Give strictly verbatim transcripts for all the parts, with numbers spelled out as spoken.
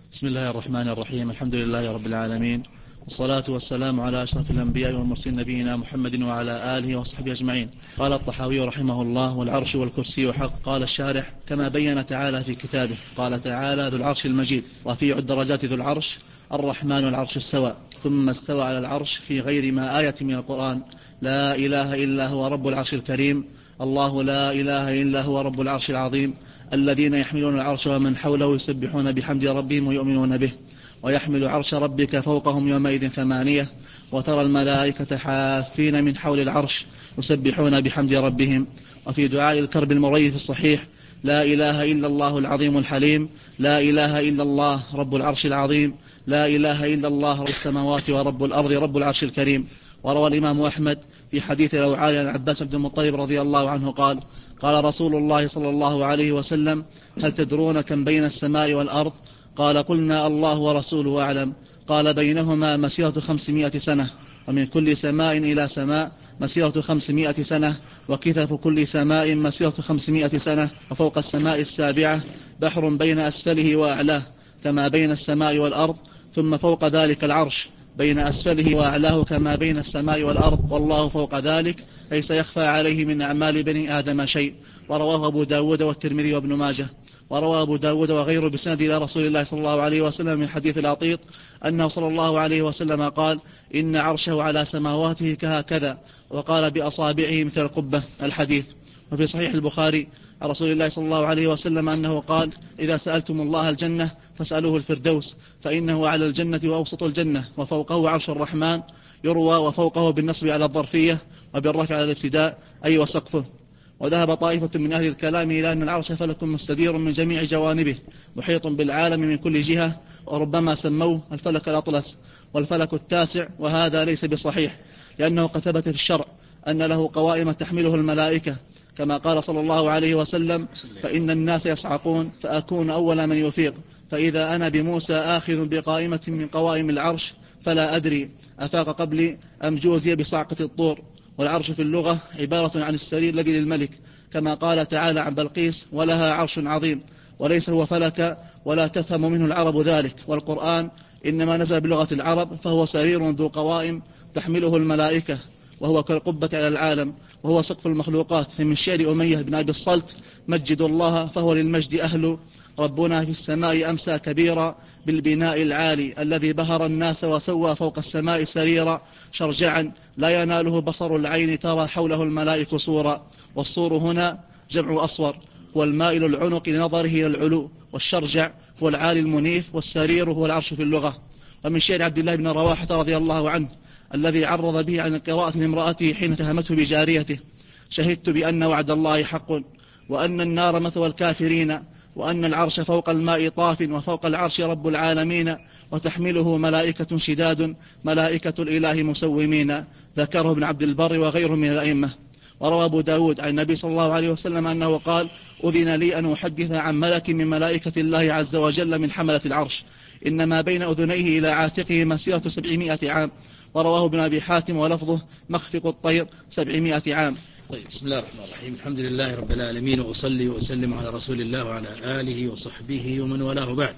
بسم الله الرحمن الرحيم. الحمد لله رب العالمين، والصلاة والسلام على أشرف الأنبياء والمرسلين نبينا محمد وعلى آله وصحبه أجمعين. قال الطحاوي رحمه الله: والعرش والكرسي حق. قال الشارح: كما بين تعالى في كتابه. قال تعالى: ذو العرش المجيد. رفيع الدرجات ذو العرش، الرحمن العرش استوى. ثم استوى على العرش في غير ما آية من القرآن: لا إله إلا هو رب العرش الكريم. الله لا إله إلا هو رب العرش العظيم. الذين يحملون العرش ومن حوله يسبحون بحمد ربهم ويؤمنون به. ويحمل عرش ربك فوقهم يومئذ ثمانية. وترى الملائكة حافين من حول العرش يسبحون بحمد ربهم. وفي دعاء الكرب المريث الصحيح: لا إله إلا الله العظيم الحليم. لا إله إلا الله رب العرش العظيم. لا إله إلا الله رب السماوات ورب الأرض رب العرش الكريم. وروى الإمام أحمد في حديث الأوعال عن عباس بن المطلب رضي الله عنه قال: قال رسول الله صلى الله عليه وسلم: هل تدرون كم بين السماء والأرض؟ قال: قلنا الله ورسوله أعلم. قال: بينهما مسيرة خمسمائة سنة، ومن كل سماء إلى سماء مسيرة خمسمائة سنة، وكثف كل سماء مسيرة خمسمائة سنة، وفوق السماء السابعة بحر بين أسفله وأعلاه كما بين السماء والأرض، ثم فوق ذلك العرش بين أسفله وأعلاه كما بين السماء والأرض، والله فوق ذلك ليس يخفى عليه من أعمال بني آدم شيء. ورواه أبو داود والترمذي وابن ماجه. وروى أبو داود وغيره بسند إلى رسول الله صلى الله عليه وسلم من حديث العطيط أنه صلى الله عليه وسلم قال: إن عرشه على سماواته كهكذا، وقال بأصابعه مثل القبة. الحديث. وفي صحيح البخاري عن رسول الله صلى الله عليه وسلم أنه قال: إذا سألتم الله الجنة فاسألوه الفردوس، فإنه على الجنة وأوسط الجنة، وفوقه عرش الرحمن. يروى وفوقه بالنصب على الظرفية وبالرفع على الابتداء أي وسقفه. وذهب طائفة من أهل الكلام إلى أن العرش فلك مستدير من جميع جوانبه محيط بالعالم من كل جهة، وربما سموه الفلك الأطلس والفلك التاسع، وهذا ليس بصحيح، لأنه قد ثبت في الشرع أن له قوائم تحمله الملائكة، كما قال صلى الله عليه وسلم: فإن الناس يصعقون فأكون أول من يفيق، فإذا أنا بموسى آخذ بقائمة من قوائم العرش فلا أدري أفاق قبلي أم جوزي بصعقة الطور. والعرش في اللغة عبارة عن السرير الذي للملك، كما قال تعالى عن بلقيس: ولها عرش عظيم. وليس هو فلك ولا تفهم منه العرب ذلك، والقرآن إنما نزل بلغة العرب، فهو سرير ذو قوائم تحمله الملائكة، وهو كالقبة على العالم، وهو سقف المخلوقات. فمن شعر أمية بن أبي الصلت: مجد الله فهو للمجد أهل، ربنا في السماء أمسى كبيرا، بالبناء العالي الذي بهر الناس وسوى فوق السماء سريرا، شرجعا لا يناله بصر العين ترى حوله الملائك صورا. والصور هنا جمع أصور، والمائل العنق لنظره إلى العلو، والشرجع هو العالي المنيف، والسرير هو العرش في اللغة. ومن شعر عبد الله بن رواحة رضي الله عنه الذي عرض به عن القراءة لامرأته حين تهمته بجاريته: شهدت بأن وعد الله حق، وأن النار مثوى الكافرين، وأن العرش فوق الماء طاف، وفوق العرش رب العالمين، وتحمله ملائكة شداد ملائكة الإله مسومين. ذكره ابن عبد البر وغيره من الأئمة. وروى أبو داود عن النبي صلى الله عليه وسلم أنه قال: أذن لي أن أحدث عن ملك من ملائكة الله عز وجل من حملة العرش، إنما بين أذنيه إلى عاتقه مسيرة سبعمائة عام. ورواه ابن أبي حاتم ولفظه: مخفق الطير سبعمائة عام. طيب، بسم الله الرحمن الرحيم. الحمد لله رب العالمين، وأصلي وأسلم على رسول الله وعلى آله وصحبه ومن والاه، بعد.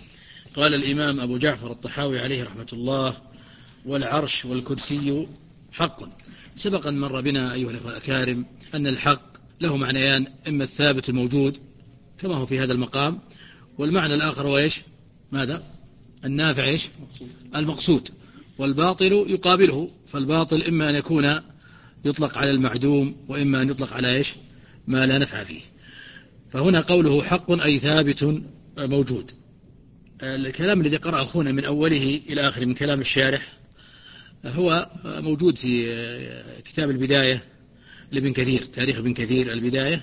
قال الإمام أبو جعفر الطحاوي عليه رحمة الله: والعرش والكرسي حق. سبق أن مر بنا أيها الأخوة الأكارم أن الحق له معنيان: إما الثابت الموجود كما هو في هذا المقام، والمعنى الآخر هو إيش؟ ماذا؟ النافع إيش؟ المقصود. والباطل يقابله، فالباطل إما أن يكون يطلق على المعدوم، وإما أن يطلق على إيش؟ ما لا نفع فيه. فهنا قوله حق أي ثابت موجود. الكلام الذي قرأ أخونا من أوله إلى آخر من كلام الشارح هو موجود في كتاب البداية لابن كثير، تاريخ ابن كثير البداية،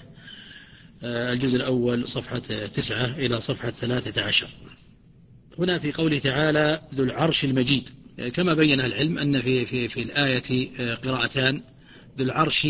الجزء الأول صفحة تسعة إلى صفحة ثلاثة عشر. هنا في قوله تعالى: ذو العرش المجيد، كما بين العلم أن في, في, في الآية قراءتان: ذو العرش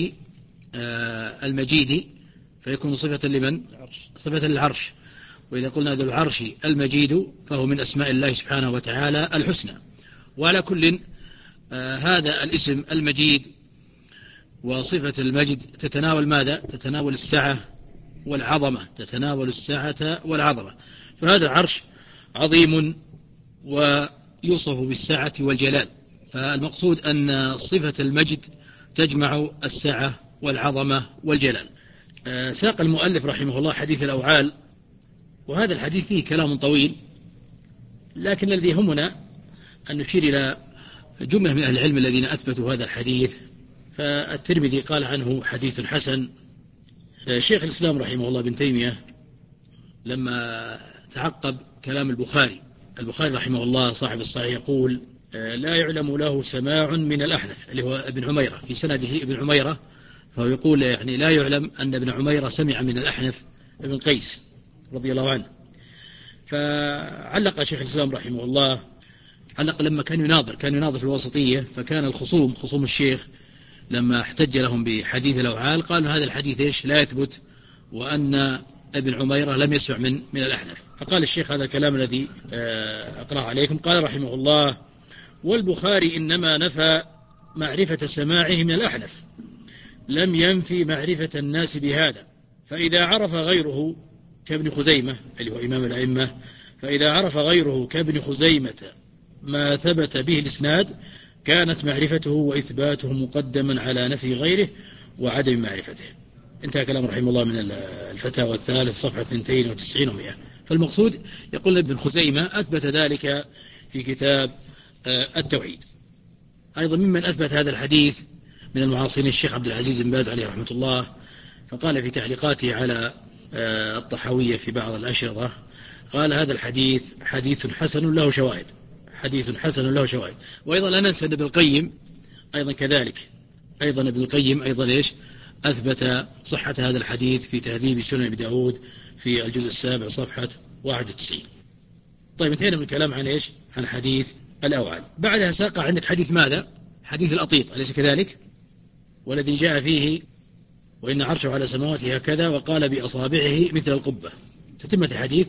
المجيد فيكون صفة لمن؟ صفة للعرش. وإذا قلنا ذو العرش المجيد فهو من أسماء الله سبحانه وتعالى الحسنى. وعلى كل هذا الاسم المجيد وصفة المجد تتناول ماذا؟ تتناول السعة والعظمة، تتناول السعة والعظمة. فهذا العرش عظيم ويوصف بالسعة والجلال، فالمقصود أن صفة المجد تجمع السعة والعظمة والجلال. ساق المؤلف رحمه الله حديث الأوعال، وهذا الحديث فيه كلام طويل، لكن الذي يهمنا أن نشير إلى جملة من أهل العلم الذين أثبتوا هذا الحديث. فالترمذي قال عنه حديث حسن. شيخ الإسلام رحمه الله بن تيمية لما تعقب كلام البخاري، البخاري رحمه الله صاحب الصحيح يقول لا يعلم له سماع من الأحنف اللي هو ابن عميرة، في سنده ابن عميرة، فهو يقول يعني لا يعلم أن ابن عميرة سمع من الأحنف ابن قيس رضي الله عنه. فعلق شيخ الإسلام رحمه الله، علق لما كان يناظر كان يناظر في الوسطية، فكان الخصوم خصوم الشيخ لما احتج لهم بحديث الأوعال قالوا هذا الحديث إيش لا يثبت، وأن ابن عميرة لم يسمع من من الأحنف. فقال الشيخ هذا الكلام الذي أقرأ عليكم، قال رحمه الله والبخاري إنما نفى معرفة سماعه من الأحنف، لم ينفي معرفة الناس بهذا، فإذا عرف غيره كابن خزيمة اللي هو إمام الأئمة، فإذا عرف غيره كابن خزيمة ما ثبت به الإسناد كانت معرفته وإثباته مقدما على نفي غيره وعدم معرفته. انتهى كلام رحمه الله من الفتاوى الثالث صفحة اثنتين وتسعين ومئة. فالمقصود يقول ابن خزيمة أثبت ذلك في كتاب التوحيد. أيضا ممن أثبت هذا الحديث من المعاصرين الشيخ عبد العزيز بن باز عليه رحمة الله، فقال في تعليقاته على الطحاوية في بعض الأشرطة، قال هذا الحديث حديث حسن له شواهد، حديث حسن له شواهد. وأيضا لا ننسى ابن القيم أيضا كذلك، أيضا ابن القيم أيضا إيش أثبت صحة هذا الحديث في تهذيب سنن أبي داود في الجزء السابع صفحة واحد وتسعين. طيب انتهينا من الكلام عن إيش عن حديث الأوعال. بعدها ساق عندك حديث ماذا؟ حديث الأطيط، أليس كذلك؟ والذي جاء فيه وإن عرشه على سماواته هكذا وقال بأصابعه مثل القبة، تتمة الحديث،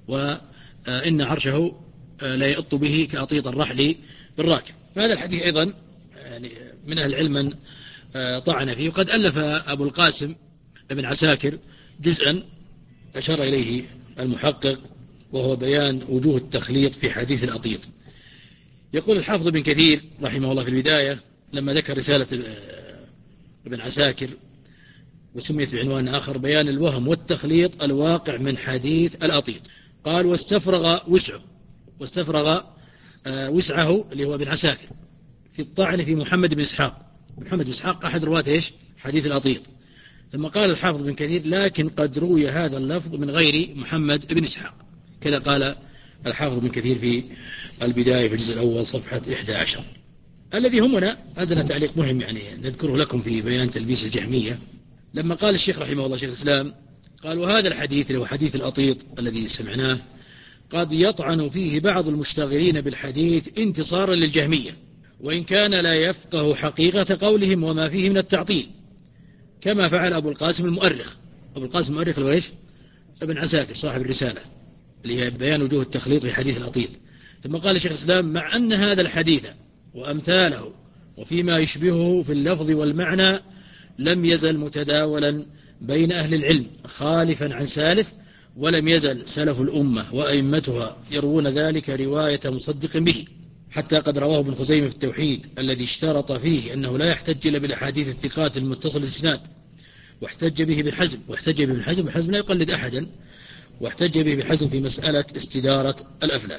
وإن عرشه لا يئط به كأطيط الرحل بالراكب. فهذا الحديث أيضا يعني من أهل العلم من طعن فيه، وقد ألف أبو القاسم ابن عساكر جزءا أشار إليه المحقق، وهو بيان وجوه التخليط في حديث الأطيط. يقول الحافظ بن كثير رحمه الله في البداية لما ذكر رسالة ابن عساكر وسميت بعنوان آخر بيان الوهم والتخليط الواقع من حديث الأطيط، قال واستفرغ وسعه واستفرغ وسعه اللي هو ابن عساكر في الطعن في محمد بن إسحاق. محمد بن إسحاق أحد رواة إيش حديث الأطيط. ثم قال الحافظ بن كثير لكن قد روي هذا اللفظ من غير محمد بن إسحاق، كذا قال الحافظ بن كثير في البداية في الجزء الأول صفحة إحدى عشر. الذي همنا عندنا تعليق مهم يعني نذكره لكم في بيان تلبيس الجهمية. لما قال الشيخ رحمه الله شيخ الإسلام قال وهذا الحديث اللي هو حديث الأطيط الذي سمعناه قد يطعن فيه بعض المشتغلين بالحديث انتصارا للجهمية، وإن كان لا يفقه حقيقة قولهم وما فيه من التعطيل، كما فعل أبو القاسم المؤرخ. أبو القاسم المؤرخ اللي هو إيش ابن عساكر صاحب الرسالة اللي هي بيان وجوه التخليط في حديث الأطيط. ثم قال الشيخ الإسلام مع أن هذا الحديث وأمثاله وفيما يشبهه في اللفظ والمعنى لم يزل متداولا بين أهل العلم خالفا عن سالف، ولم يزل سلف الأمة وأئمتها يروون ذلك رواية مصدق به، حتى قد رواه ابن خزيمة في التوحيد الذي اشترط فيه أنه لا يحتج إلا بالأحاديث الثقات المتصل الإسناد، واحتج به ابن حزم واحتج به ابن حزم ابن حزم لا يقلد أحدا، واحتج به ابن حزم في مسألة استدارة الأفلاك.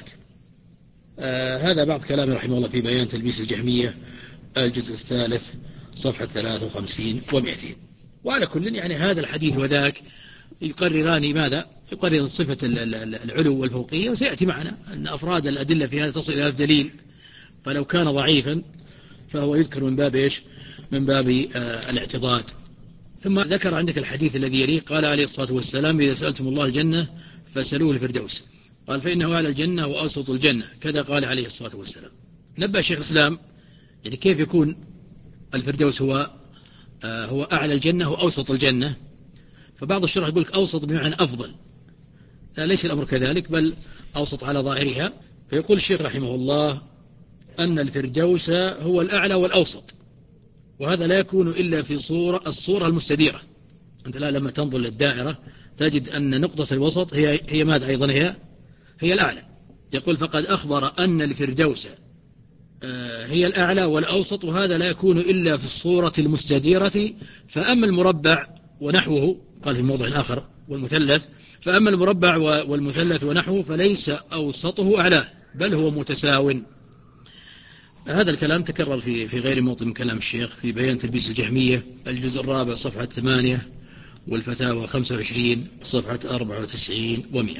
آه هذا بعض كلام رحمه الله في بيان تلبيس الجهمية الجزء الثالث صفحة ثلاثة وخمسين ومئتين. وعلى كل يعني هذا الحديث وذاك يقرران ماذا؟ يقرر صفة العلو والفوقية، وسيأتي معنا أن أفراد الأدلة في هذا تصل إلى الدليل، فلو كان ضعيفا فهو يذكر من باب إيش؟ من باب آه الاعتضاد. ثم ذكر عندك الحديث الذي يليه قال عليه الصلاة والسلام إذا سألتم الله الجنة فسألوه الفردوس، قال فإنه على الجنة وأوسط الجنة، كذا قال عليه الصلاة والسلام. نبه شيخ الإسلام يعني كيف يكون الفردوس هو آه هو أعلى الجنة وأوسط الجنة؟ فبعض الشرح يقول لك أوسط بمعنى أفضل، لا ليس الأمر كذلك، بل أوسط على ظاهرها. فيقول الشيخ رحمه الله أن الفردوس هو الأعلى والأوسط، وهذا لا يكون إلا في صورة الصورة المستديرة. أنت لا لما تنظر للدائرة تجد أن نقطة الوسط هي هي ماذا أيضا هي هي الأعلى، يقول فقد أخبر أن الفردوس هي الأعلى والأوسط، وهذا لا يكون إلا في الصورة المستديرة. فأما المربع ونحوه، قال في موضع آخر والمثلث، فأما المربع والمثلث ونحوه فليس أوسطه أعلاه بل هو متساو. هذا الكلام تكرر في في غير موطن من كلام الشيخ في بيان تلبيس الجهمية، الجزء الرابع صفحة ثمانية، والفتاوى خمسة وعشرين صفحة أربعة وتسعين ومئة.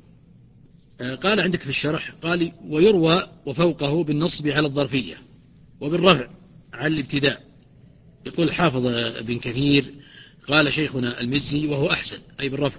قال عندك في الشرح، قال ويروى وفوقه بالنصب على الظرفية وبالرفع على الابتداء. يقول الحافظ ابن كثير قال شيخنا المزي وهو أحسن، أي بالرفع،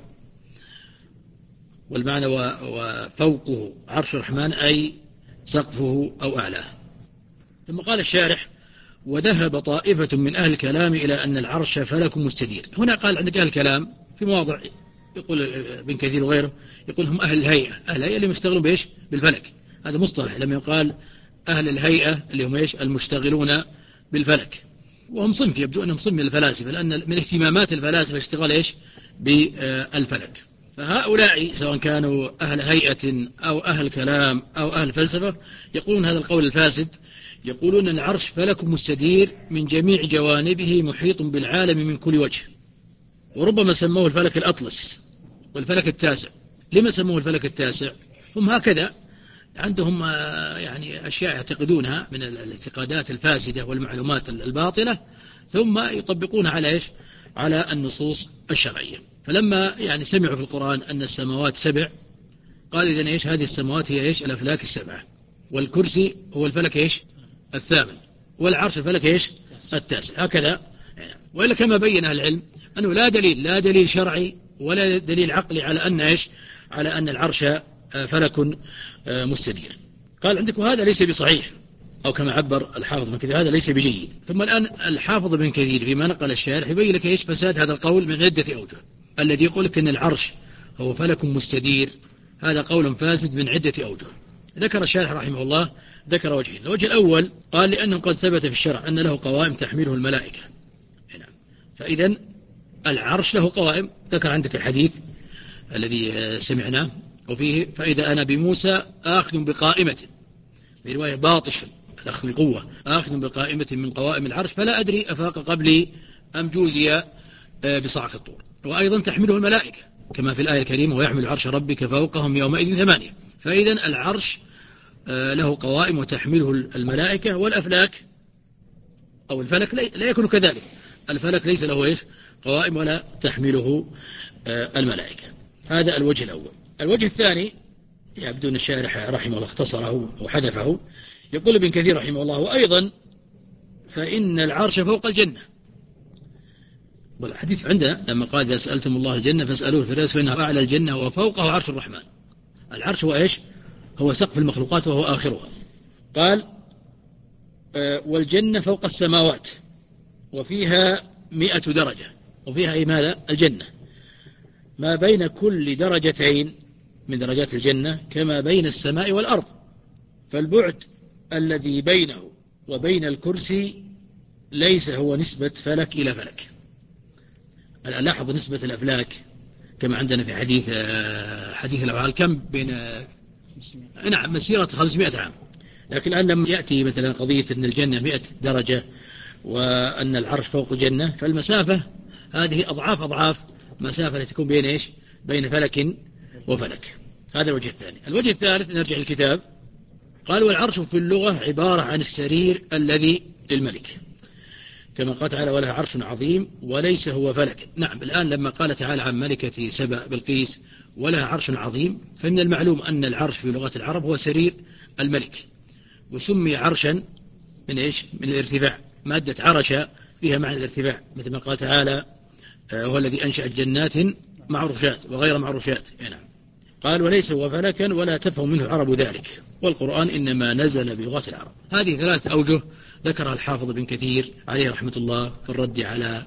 والمعنى وفوقه عرش الرحمن أي سقفه أو أعلاه. ثم قال الشارح وذهب طائفة من أهل الكلام إلى أن العرش فلك مستدير. هنا قال عندك أهل الكلام في مواضع، يقول ابن كثير وغيره، يقول هم أهل الهيئة، أهل الهيئة اللي يشتغلون بإيش؟ بالفلك. هذا مصطلح لما يقال أهل الهيئة اللي هم إيش؟ المشتغلون بالفلك، وهم صنف يبدو أنهم صنف من الفلاسفة، لأن من اهتمامات الفلاسفة اشتغال إيش؟ بالفلك. فهؤلاء سواء كانوا أهل هيئة أو أهل كلام أو أهل فلسفة يقولون هذا القول الفاسد، يقولون العرش فلك مستدير من جميع جوانبه محيط بالعالم من كل وجه، وربما سموه الفلك الأطلس والفلك التاسع. لما سموه الفلك التاسع؟ هم هكذا عندهم يعني أشياء يعتقدونها من الاعتقادات الفاسدة والمعلومات الباطلة، ثم يطبقونها على إيش؟ على النصوص الشرعية. فلما يعني سمعوا في القرآن أن السماوات سبع، قال إذن إيش؟ هذه السماوات هي إيش؟ الأفلاك السبعة، والكرسي هو الفلك إيش؟ الثامن، والعرش الفلك إيش؟ التاسع، هكذا. وإلا كما بين أهل العلم أنه لا دليل لا دليل شرعي ولا دليل عقلي على أن إيش؟ على أن العرش فلك مستدير. قال عندك وهذا ليس بصحيح، أو كما عبر الحافظ بن كثير هذا ليس بجيد. ثم الآن الحافظ بن كثير فيما نقل الشارح يبين لك إيش؟ فساد هذا القول من عدة أوجه. الذي يقول لك أن العرش هو فلك مستدير هذا قول فاسد من عدة أوجه. ذكر الشارح رحمه الله ذكر وجهين. الوجه الأول قال لأنه قد ثبت في الشرع أن له قوائم تحمله الملائكة، فإذا العرش له قوائم. ذكر عندك الحديث الذي سمعناه وفيه فإذا أنا بموسى آخذ بقائمة، في رواية باطش الأخذ بقوة، آخذ بقائمة من قوائم العرش فلا أدري أفاق قبلي أم جوزي بصعق الطور. وأيضا تحمله الملائكة كما في الآية الكريمة ويحمل عرش ربك فوقهم يومئذ ثمانية. فإذا العرش له قوائم وتحمله الملائكة، والأفلاك أو الفلك لا يكون كذلك. الفلك ليس له إيش؟ قوائم ولا تحمله الملائكة. هذا الوجه الأول. الوجه الثاني يبدو أن الشارح رحمه الله اختصره وحذفه. يقول ابن كثير رحمه الله وأيضا فإن العرش فوق الجنة، والحديث عندنا لما قال إذا سألتم الله الجنة فاسألوه الفردوس فإنه أعلى الجنة وفوقه عرش الرحمن. العرش هو إيش؟ هو سقف المخلوقات وهو آخرها. قال والجنة فوق السماوات وفيها مئة درجة، وفيها أي ماذا؟ الجنة. ما بين كل درجتين من درجات الجنة كما بين السماء والأرض، فالبعد الذي بينه وبين الكرسي ليس هو نسبة فلك إلى فلك. لاحظ نسبة الأفلاك كما عندنا في حديث حديث الأوعال كم بين نعم مسيرة خمسمائة عام. لكن الآن لما يأتي مثلا قضية أن الجنة مئة درجة وأن العرش فوق الجنة، فالمسافة هذه أضعاف أضعاف مسافة التي تكون بين إيش؟ بين فلك وفلك. هذا الوجه الثاني. الوجه الثالث نرجع للكتاب. قال والعرش في اللغة عبارة عن السرير الذي للملك، كما قال تعالى ولها عرش عظيم وليس هو فلك. نعم الآن لما قال تعالى عن ملكة سبأ بلقيس ولها عرش عظيم، فمن المعلوم أن العرش في لغة العرب هو سرير الملك، وسمي عرشا من إيش؟ من الارتفاع. مادة عرش فيها معنى الارتفاع، مثل ما قال تعالى هو الذي أنشأ جنات معروشات وغير معروشات. نعم. قال وليس هو فلكا ولا تفهم منه عرب ذلك، والقرآن إنما نزل بلغة العرب. هذه ثلاث أوجه ذكرها الحافظ بن كثير عليه رحمة الله في الرد على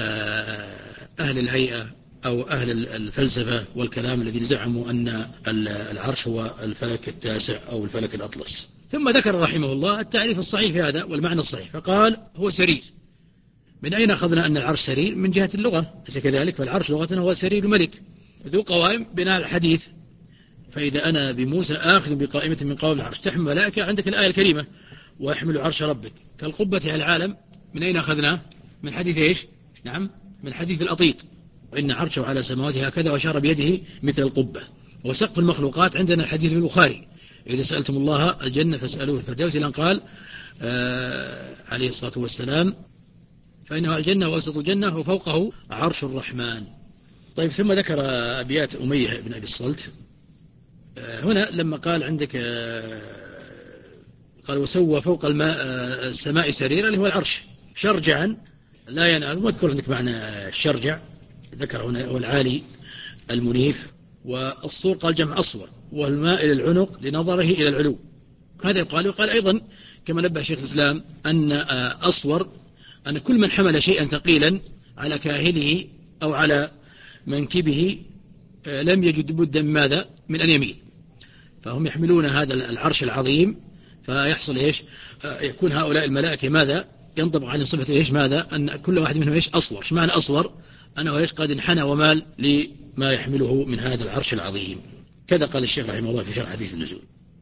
أهل الهيئة أو أهل الفلسفة والكلام الذين زعموا أن العرش هو الفلك التاسع أو الفلك الأطلس. ثم ذكر رحمه الله التعريف الصحيح في هذا والمعنى الصحيح، فقال هو سرير. من أين أخذنا أن العرش سرير؟ من جهة اللغة، ليس كذلك؟ فالعرش لغة هو سرير الملك ذو قوائم بناء الحديث فإذا أنا بموسى آخذ بقائمة من قوام العرش تحمل ملائكة، عندك الآية الكريمة ويحمل عرش ربك كالقبة على العالم، من أين أخذناه؟ من حديث إيش؟ نعم، من حديث الأطيط، وإن عرشه على سماواته هكذا وأشار بيده مثل القبة. وسقف المخلوقات عندنا الحديث في البخاري إذا سألتم الله الجنة فاسألوه الفردوس، إلى أن قال آه عليه الصلاة والسلام فإنه الجنة وأوسط الجنة وفوقه عرش الرحمن. طيب، ثم ذكر أبيات أمية بن أبي الصلت آه هنا لما قال عندك آه قال وسوى فوق الماء آه السماء سريرا اللي هو العرش شرجعا لا ينال. واذكر عندك معنى الشرجع، ذكر هنا هو العالي المنيف. والصور قال جمع أصور، والماء إلى العنق لنظره إلى العلو. هذا يقال. وقال أيضا كما نبه شيخ الإسلام أن أصور أن كل من حمل شيئا ثقيلا على كاهله أو على منكبه لم يجد بدا من ماذا؟ من أن يميل. فهم يحملون هذا العرش العظيم، فيحصل إيش؟ يكون هؤلاء الملائكة ماذا؟ ينطبق عليهم صفة إيش؟ ماذا؟ أن كل واحد منهم إيش؟ أصور. إيش معنى أصور؟ أنه إيش؟ قد انحنى ومال لما يحمله من هذا العرش العظيم. كذا قال الشيخ رحمه الله في شرح حديث النزول.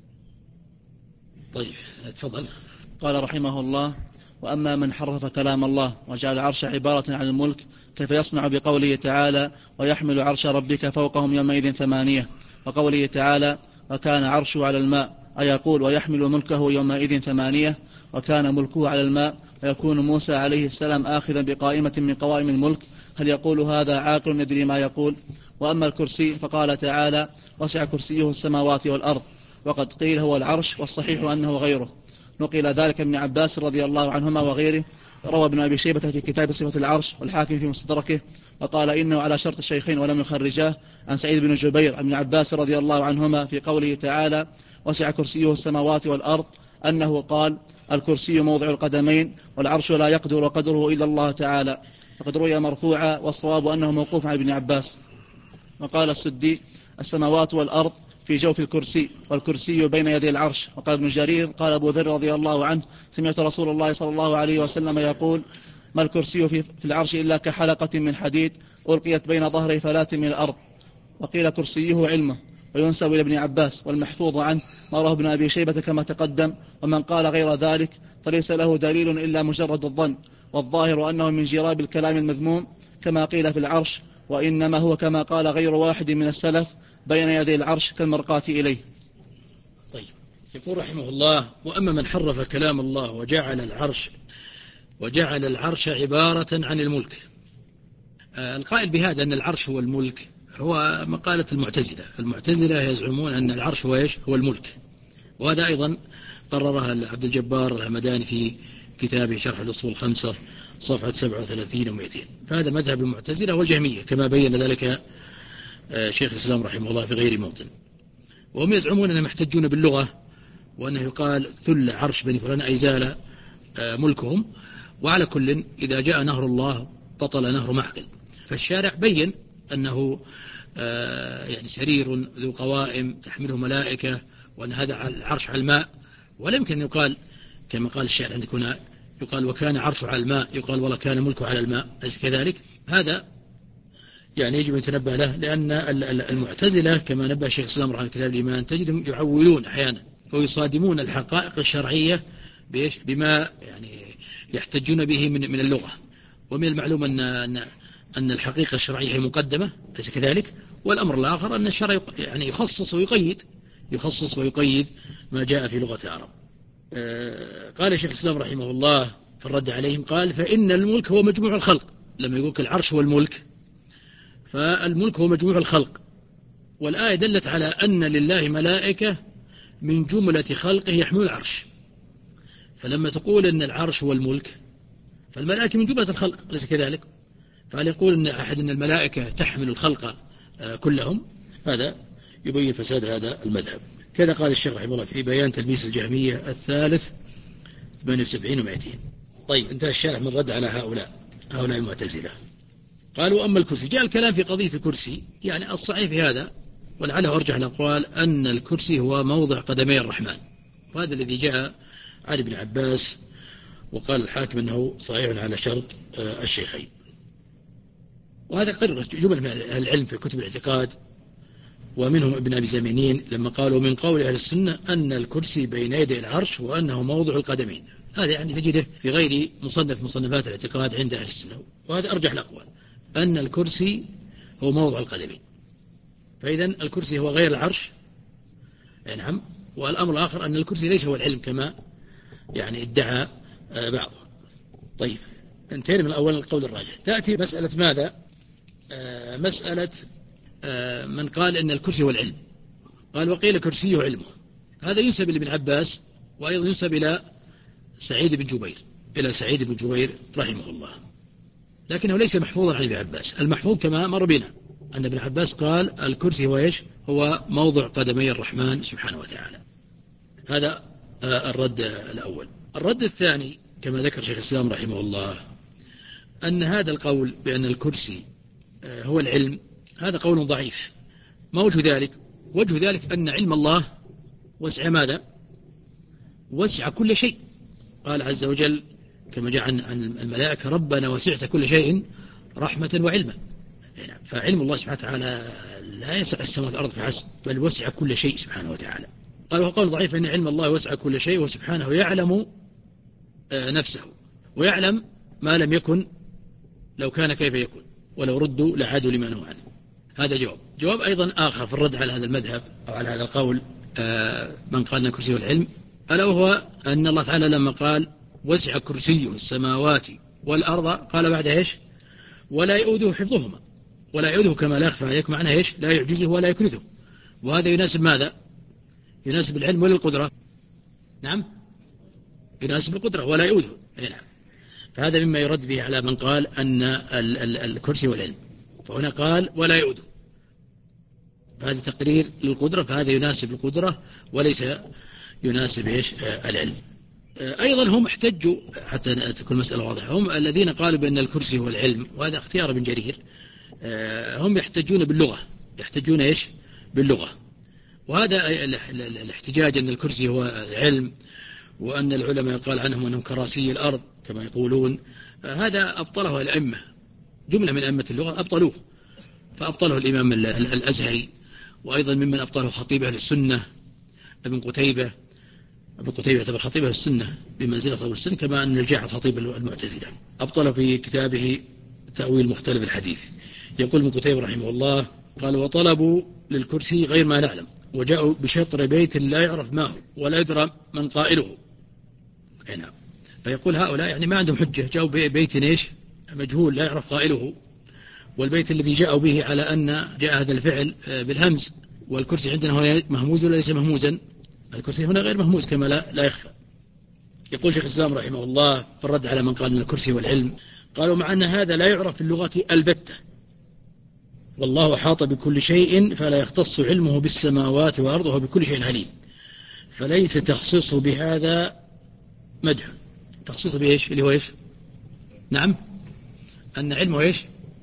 طيب، تفضل. قال رحمه الله: وأما من حرف كلام الله وجعل العرش عبارة عن الملك كيف يصنع بقوله تعالى ويحمل عرش ربك فوقهم يومئذ ثمانية، وقوله تعالى وكان عرشه على الماء، أي يقول ويحمل ملكه يومئذ ثمانية وكان ملكه على الماء، ويكون موسى عليه السلام آخذا بقائمة من قوائم الملك. هل يقول هذا عاقل يدري ما يقول؟ وأما الكرسي فقال تعالى وسع كرسيه السماوات والأرض، وقد قيل هو العرش، والصحيح أنه غيره. نقل ذلك ابن عباس رضي الله عنهما وغيره. روى ابن أبي شيبة في كتاب صفة العرش، والحاكم في مستدركه، وقال إنه على شرط الشيخين ولم يخرجاه، عن سعيد بن جبير عن ابن عباس رضي الله عنهما في قوله تعالى وسع كرسيه السماوات والأرض أنه قال الكرسي موضع القدمين والعرش لا يقدر قدره إلا الله تعالى، فقد روي مرفوعا، والصواب أنه موقوف عن ابن عباس. وقال السدي السماوات والأرض في جوف الكرسي، والكرسي بين يدي العرش. وقال ابن جرير قال أبو ذر رضي الله عنه سمعت رسول الله صلى الله عليه وسلم يقول ما الكرسي في العرش إلا كحلقة من حديد ألقيت بين ظهري فلات من الأرض. وقيل كرسيه علمه، وينسب إلى ابن عباس، والمحفوظ عنه ما رواه ابن أبي شيبة كما تقدم. ومن قال غير ذلك فليس له دليل إلا مجرد الظن، والظاهر أنه من جراب الكلام المذموم كما قيل في العرش، وإنما هو كما قال غير واحد من السلف بين يدي العرش كالمرقاة إليه. طيب، يقول رحمه الله وأما من حرف كلام الله وجعل العرش وجعل العرش عبارة عن الملك. آه القائل بهذا أن العرش هو الملك هو مقالة المعتزلة. فالمعتزلة يزعمون أن العرش هو إيش؟ هو الملك. وهذا أيضا قررها عبد الجبار الهمداني في كتابه شرح الأصول الخمسة صفحة سبعة وثلاثين ومئتين. فهذا مذهب المعتزلة والجهمية كما بين ذلك شيخ الإسلام رحمه الله في غير موطن. وهم يزعمون أنهم يحتجون باللغة، وأنه يقال ثل عرش بني فلان أي زال ملكهم. وعلى كل إذا جاء نهر الله بطل نهر معقل. فالشارع بين أنه يعني سرير ذو قوائم تحمله ملائكة، وأن هذا العرش على الماء. ولا يمكن أن يقال كما قال الشاعر عندك هنا يقال وكان عرشه على الماء، يقال والله كان ملكه على الماء، ليس كذلك. هذا يعني يجب أن يتنبه له، لأن المعتزلة كما نبه الشيخ الإسلام رحمه كتاب الإيمان تجدهم يعولون أحيانا ويصادمون الحقائق الشرعية بإيش؟ بما يعني يحتجون به من من اللغة. ومن المعلوم أن أن أن الحقيقة الشرعية هي مقدمة، ليس كذلك. والأمر الآخر أن الشرع يعني يخصص ويقيد يخصص ويقيد ما جاء في لغة العرب. قال الشيخ الإسلام رحمه الله في الرد عليهم قال فإن الملك هو مجموع الخلق. لما يقول العرش هو الملك فالملك هو مجموع الخلق. والآية دلت على أن لله ملائكة من جملة خلقه يحمل العرش. فلما تقول أن العرش هو الملك فالملائكة من جملة الخلق، ليس كذلك. فهل يقول أن أحد أن الملائكة تحمل الخلق كلهم؟ هذا يبين فساد هذا المذهب. كذا قال الشيخ رحمه الله في بيان تلبيس الجهمية الثالث ثمانية وسبعين ومئتين. طيب، انتهى الشارح من رد على هؤلاء هؤلاء المعتزلة. قالوا أما الكرسي، جاء الكلام في قضية الكرسي. يعني الصحيح في هذا ولعله أرجح الأقوال أن الكرسي هو موضع قدمي الرحمن، وهذا الذي جاء عن ابن عباس، وقال الحاكم أنه صحيح على شرط الشيخين. وهذا قرر جمل من العلم في كتب الاعتقاد ومنهم ابن أبي زمينين لما قالوا من قول أهل السنة أن الكرسي بين يدي العرش وأنه موضع القدمين. هذا يعني تجده في غير مصنف مصنفات الاعتقاد عند أهل السنة، وهذا أرجح الأقوال أن الكرسي هو موضع القدمين. فإذا الكرسي هو غير العرش. نعم. والأمر الآخر أن الكرسي ليس هو العلم كما يعني ادعى بعضهم. طيب، انتهينا من أول القول الراجح. تأتي مسألة ماذا؟ آه مسألة آه من قال إن الكرسي هو العلم. قال وقيل كرسيه علمه. هذا ينسب لابن عباس، وأيضا ينسب إلى سعيد بن جبير إلى سعيد بن جبير رحمه الله، لكنه ليس محفوظا عن ابن عباس. المحفوظ كما مر بنا أن ابن عباس قال الكرسي هو إيش؟ هو موضع قدمي الرحمن سبحانه وتعالى. هذا آه الرد الأول. الرد الثاني كما ذكر شيخ الإسلام رحمه الله أن هذا القول بأن الكرسي آه هو العلم هذا قول ضعيف. ما وجه ذلك؟ وجه ذلك أن علم الله وسع ماذا؟ وسع كل شيء. قال عز وجل كما جاء عن الملائكة ربنا وسعت كل شيء رحمة وعلما. فعلم الله سبحانه وتعالى لا يسع السماوات والأرض فحسب، بل وسع كل شيء سبحانه وتعالى. قال وهو قول ضعيف أن علم الله وسع كل شيء، وسبحانه يعلم نفسه ويعلم ما لم يكن لو كان كيف يكون، ولو ردوا لعادوا لما نهوا عنه. هذا جواب. جواب أيضا آخر في الرد على هذا المذهب أو على هذا القول من قال أن كرسي والعلم، ألا وهو أن الله تعالى لما قال وسع كرسيه السماوات والأرض قال بعد إيش؟ ولا يؤوده حفظهما. ولا يؤوده كما لا يخفى عليكم معناه إيش؟ لا يعجزه ولا يكرثه. وهذا يناسب ماذا؟ يناسب العلم ولا القدرة؟ نعم، يناسب القدرة ولا يؤوده. نعم. فهذا مما يرد به على من قال أن ال ال الكرسي والعلم. فهنا قال ولا يؤوده، هذا تقرير للقدرة، فهذا يناسب القدرة وليس يناسب إيش؟ آه العلم. آه أيضا هم احتجوا حتى تكون المسألة واضحة، هم الذين قالوا بأن الكرسي هو العلم، وهذا اختيار ابن جرير. آه هم يحتجون باللغة، يحتجون إيش؟ باللغة. وهذا الاحتجاج أن الكرسي هو علم، وأن العلماء يقال عنهم أنهم كراسي الأرض كما يقولون، آه هذا أبطله الأئمة، جملة من أئمة اللغة أبطلوه. فأبطله الإمام الأزهري، وأيضا ممن أبطله خطيب أهل السنة ابن قتيبة. ابن قتيبة يعتبر خطيب أهل السنة بمنزلة خطيب السنة، كما أن الجاحظ خطيب المعتزلة. أبطل في كتابه تأويل مختلف الحديث. يقول ابن قتيبة رحمه الله قال وطلبوا للكرسي غير ما نعلم، وجاءوا بشطر بيت لا يعرف ما هو ولا يدرى من قائله. هنا فيقول هؤلاء يعني ما عندهم حجة، جاءوا ببيت إيش؟ مجهول لا يعرف قائله، والبيت الذي جاءوا به على أن جاء هذا الفعل بالهمز، والكرسي عندنا هو مهموز ولا ليس مهموزا؟ الكرسي هنا غير مهموز كما لا, لا يخفى. يقول شيخ الإسلام رحمه الله في الرد على من قال أن الكرسي والعلم، قالوا مع أن هذا لا يعرف في اللغة البتة، والله حاط بكل شيء فلا يختص علمه بالسماوات والأرض وهو بكل شيء عليم، فليس تخصيصه بهذا مدح. تخصيصه بإيش؟ اللي هو إيش؟ نعم، أن علمه إيش؟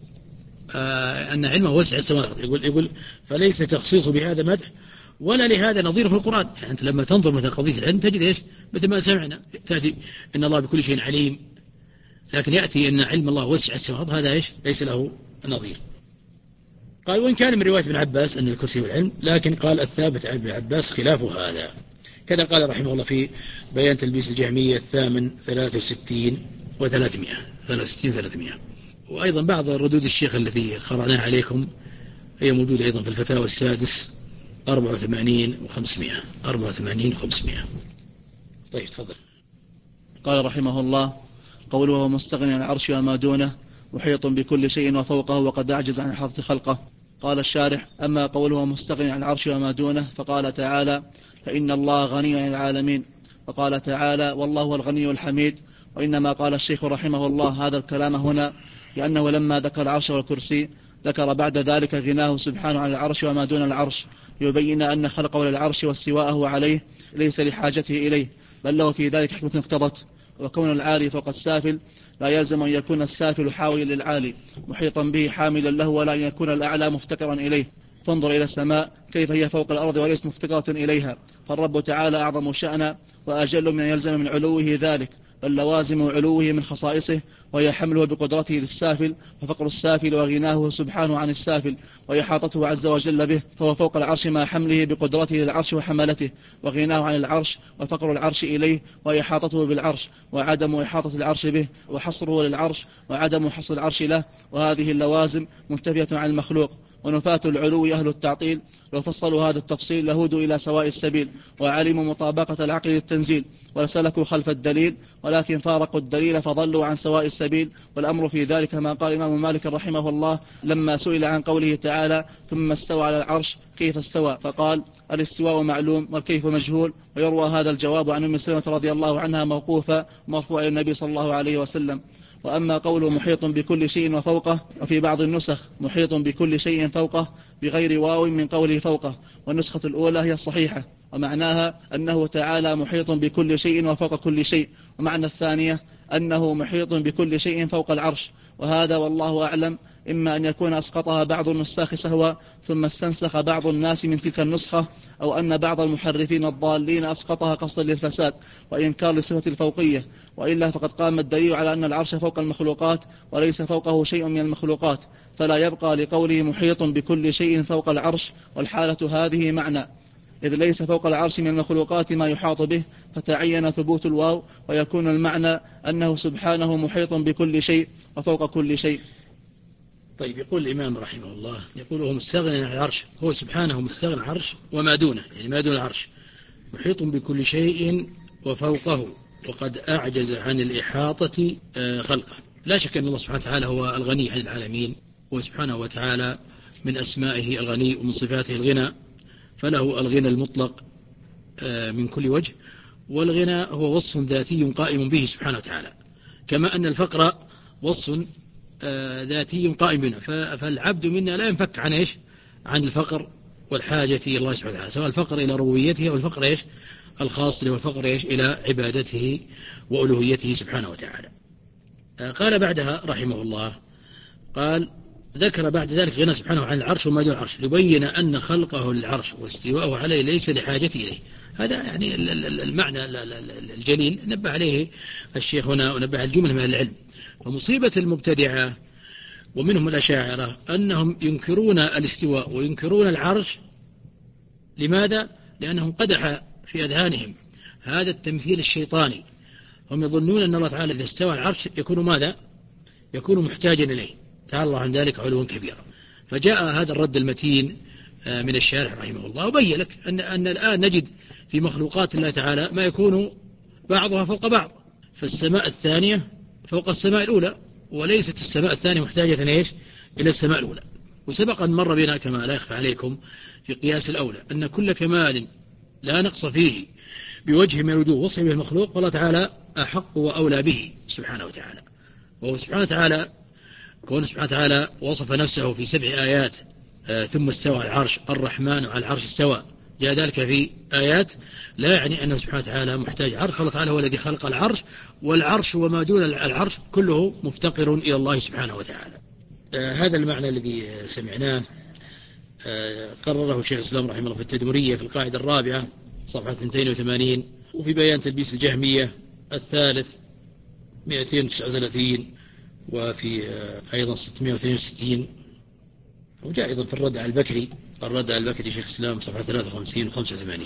آه أن علمه وسع السماوات. يقول يقول فليس تخصيصه بهذا مدح، ولا لهذا نظير في القرآن. يعني أنت لما تنظر مثل قضية العلم تجد إيش؟ مثل ما سمعنا تأتي إن الله بكل شيء عليم، لكن يأتي إن علم الله وسع السماوات، هذا إيش؟ ليس له نظير. قال وإن كان من رواية ابن عباس أن الكرسي والعلم، لكن قال الثابت عن ابن عباس خلاف هذا. كذا قال رحمه الله في بيان تلبيس الجهمية الثامن ثلاثة وستين وثلاثمائة ثلاثة وستين وثلاثمائة. وأيضا بعض ردود الشيخ التي قرأناها عليكم هي موجودة أيضا في الفتاوى السادس أربعة وثمانين وخمسمائة أربعة وثمانين وخمسمائة. طيب تفضل. قال رحمه الله قوله مستغني عن العرش وما دونه محيط بكل شيء وفوقه وقد أعجز عن إحاطة خلقه. قال الشارح أما قوله مستغني عن العرش وما دونه فقال تعالى فإن الله غني عن العالمين، وقال تعالى والله هو الغني الحميد. وإنما قال الشيخ رحمه الله هذا الكلام هنا لأنه لما ذكر العرش والكرسي ذكر بعد ذلك غناه سبحانه عن العرش وما دون العرش، ليبين أن خلقه للعرش واستواءه عليه ليس لحاجته إليه، بل له في ذلك حكمة اقتضت. وكون العالي فوق السافل لا يلزم أن يكون السافل حاولا للعالي محيطا به حاملا له، ولا أن يكون الأعلى مفتكرا إليه. فانظر إلى السماء كيف هي فوق الأرض وليس مفتكرة إليها، فالرب تعالى أعظم شأنا وأجل من يلزم من علوه ذلك، بل لوازم علوه من خصائصه، وهي حمله بقدرته للسافل، وفقر السافل وغناه سبحانه عن السافل، وإحاطته عز وجل به، فهو فوق العرش مع حمله بقدرته للعرش وحملته، وغناه عن العرش، وفقر العرش إليه، وإحاطته بالعرش، وعدم إحاطة العرش به، وحصره للعرش، وعدم حصر العرش له. وهذه اللوازم منتفية عن المخلوق. ونفاة العلو أهل التعطيل لو فصلوا هذا التفصيل لهودوا إلى سواء السبيل، وعلموا مطابقة العقل للتنزيل، ولسلكوا خلف الدليل، ولكن فارقوا الدليل فضلوا عن سواء السبيل. والأمر في ذلك ما قال الإمام مالك رحمه الله لما سئل عن قوله تعالى ثم استوى على العرش كيف استوى، فقال الاستواء معلوم والكيف مجهول. ويروى هذا الجواب عن أم سلمة رضي الله عنها موقوفا مرفوعا إلى النبي صلى الله عليه وسلم. وأما قوله محيط بكل شيء وفوقه، وفي بعض النسخ محيط بكل شيء فوقه بغير واو من قوله فوقه، والنسخة الأولى هي الصحيحة، ومعناها أنه تعالى محيط بكل شيء وفوق كل شيء. ومعنى الثانية أنه محيط بكل شيء فوق العرش. وهذا والله أعلم إما أن يكون أسقطها بعض النساخ سهوا ثم استنسخ بعض الناس من تلك النسخة، أو أن بعض المحرفين الضالين أسقطها قصدا للفساد وإنكار لصفة الفوقية. وإلا فقد قام الدليل على أن العرش فوق المخلوقات وليس فوقه شيء من المخلوقات، فلا يبقى لقوله محيط بكل شيء فوق العرش والحالة هذه معنى، إذ ليس فوق العرش من المخلوقات ما يحاط به، فتعين ثبوت الواو، ويكون المعنى أنه سبحانه محيط بكل شيء وفوق كل شيء. طيب، يقول الإمام رحمه الله، يقول هو مستغني عن العرش، هو سبحانه مستغني عن العرش وما دونه، يعني ما دون العرش، محيط بكل شيء وفوقه، وقد أعجز عن الإحاطة خلقه. لا شك أن الله سبحانه وتعالى هو الغني عن العالمين، وسبحانه وتعالى من أسمائه الغني ومن صفاته الغنى، فله الغنى المطلق من كل وجه، والغنى هو وصف ذاتي قائم به سبحانه وتعالى، كما أن الفقر وصف ذاتي قائم بنا. فالعبد منا لا ينفك عن إيش؟ عن الفقر والحاجة إلى الله سبحانه وتعالى، سواء الفقر إلى ربوبيته أو الفقر إيش؟ الخاص له، والفقر إيش؟ إلى عبادته وألوهيته سبحانه وتعالى. قال بعدها رحمه الله، قال ذكر بعد ذلك غنى سبحانه عن العرش وما دون العرش، ليبين أن خلقه للعرش واستواءه عليه ليس لحاجته إليه. هذا يعني المعنى الجليل نبه عليه الشيخ هنا، ونبه الجملة من العلم. ومصيبة المبتدعة ومنهم الأشاعرة أنهم ينكرون الاستواء وينكرون العرش. لماذا؟ لأنهم قدح في أذهانهم هذا التمثيل الشيطاني. هم يظنون أن الله تعالى إذا استوى العرش يكون ماذا؟ يكون محتاجا إليه، تعالى الله عن ذلك علوا كبيرا. فجاء هذا الرد المتين من الشارح رحمه الله، وبين لك أن, أن الآن نجد في مخلوقات الله تعالى ما يكون بعضها فوق بعض، فالسماء الثانية فوق السماء الأولى، وليست السماء الثانية محتاجة إيش؟ إلى السماء الأولى. وسبق أن مر بنا كما لا يخفى عليكم في قياس الأولى أن كل كمال لا نقص فيه بوجه من الوجوه وصف به المخلوق، والله تعالى أحق وأولى به سبحانه وتعالى. وهو سبحانه وتعالى كون سبحانه وتعالى وصف نفسه في سبع آيات آه ثم استوى على العرش، الرحمن على العرش استوى، جاء ذلك في آيات، لا يعني أنه سبحانه وتعالى محتاج عرش. فالله تعالى هو الذي خلق العرش، والعرش وما دون العرش كله مفتقر إلى الله سبحانه وتعالى. آه هذا المعنى الذي سمعناه آه قرره شيخ الإسلام رحمه الله في التدمرية في القاعدة الرابعة صفحة اثنين وثمانين، وفي بيان تلبيس الجهمية الثالث مئتين وتسعة وثلاثين، وفي أيضا ستمائة واثنين وستين، وجاء أيضا في الرد على البكري، الرد على البكري شيخ الإسلام صفحة ثلاثة وخمسين وخمسة وثمانين.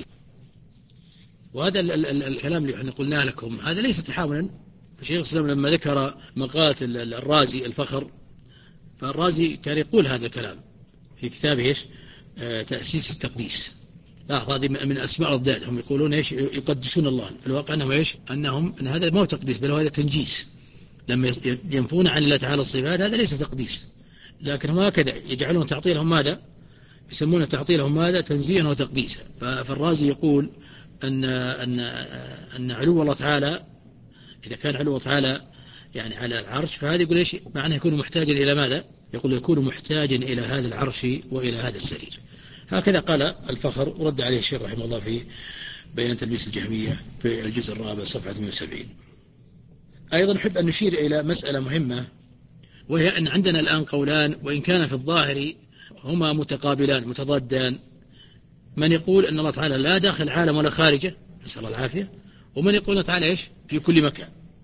وهذا ال ال ال الكلام اللي احنا قلنا لكم هذا ليس تحاولا. فشيخ الإسلام لما ذكر مقالة الرازي الفخر، فالرازي كان يقول هذا الكلام في كتابه إيش؟ آه تأسيس التقديس. لاحظ هذه من أسماء الأضداد، هم يقولون إيش؟ يقدسون الله، في الواقع أنهم إيش؟ أنهم أن هذا ما هو تقديس بل هو هذا تنجيس. لما ينفون عن الله تعالى الصفات هذا ليس تقديس، لكن هم هكذا يجعلون تعطيلهم ماذا؟ يسمون تعطيلهم ماذا؟ تنزيها وتقديسا. فالرازي يقول أن أن أن علو الله تعالى إذا كان علو الله تعالى يعني على العرش، فهذا يقول إيش معناه؟ يكون محتاجا إلى ماذا؟ يقول يكون محتاجا إلى هذا العرش وإلى هذا السرير. هكذا قال الفخر، ورد عليه الشيخ رحمه الله في بيان تلبيس الجهمية في الجزء الرابع صفحة مئة وسبعين. أيضا نحب أن نشير إلى مسألة مهمة، وهي أن عندنا الآن قولان، وإن كان في الظاهر هما متقابلان متضادان. من يقول أن الله تعالى لا داخل العالم ولا خارجه، نسأل الله العافية، ومن يقول الله تعالى إيش؟ في كل مكان.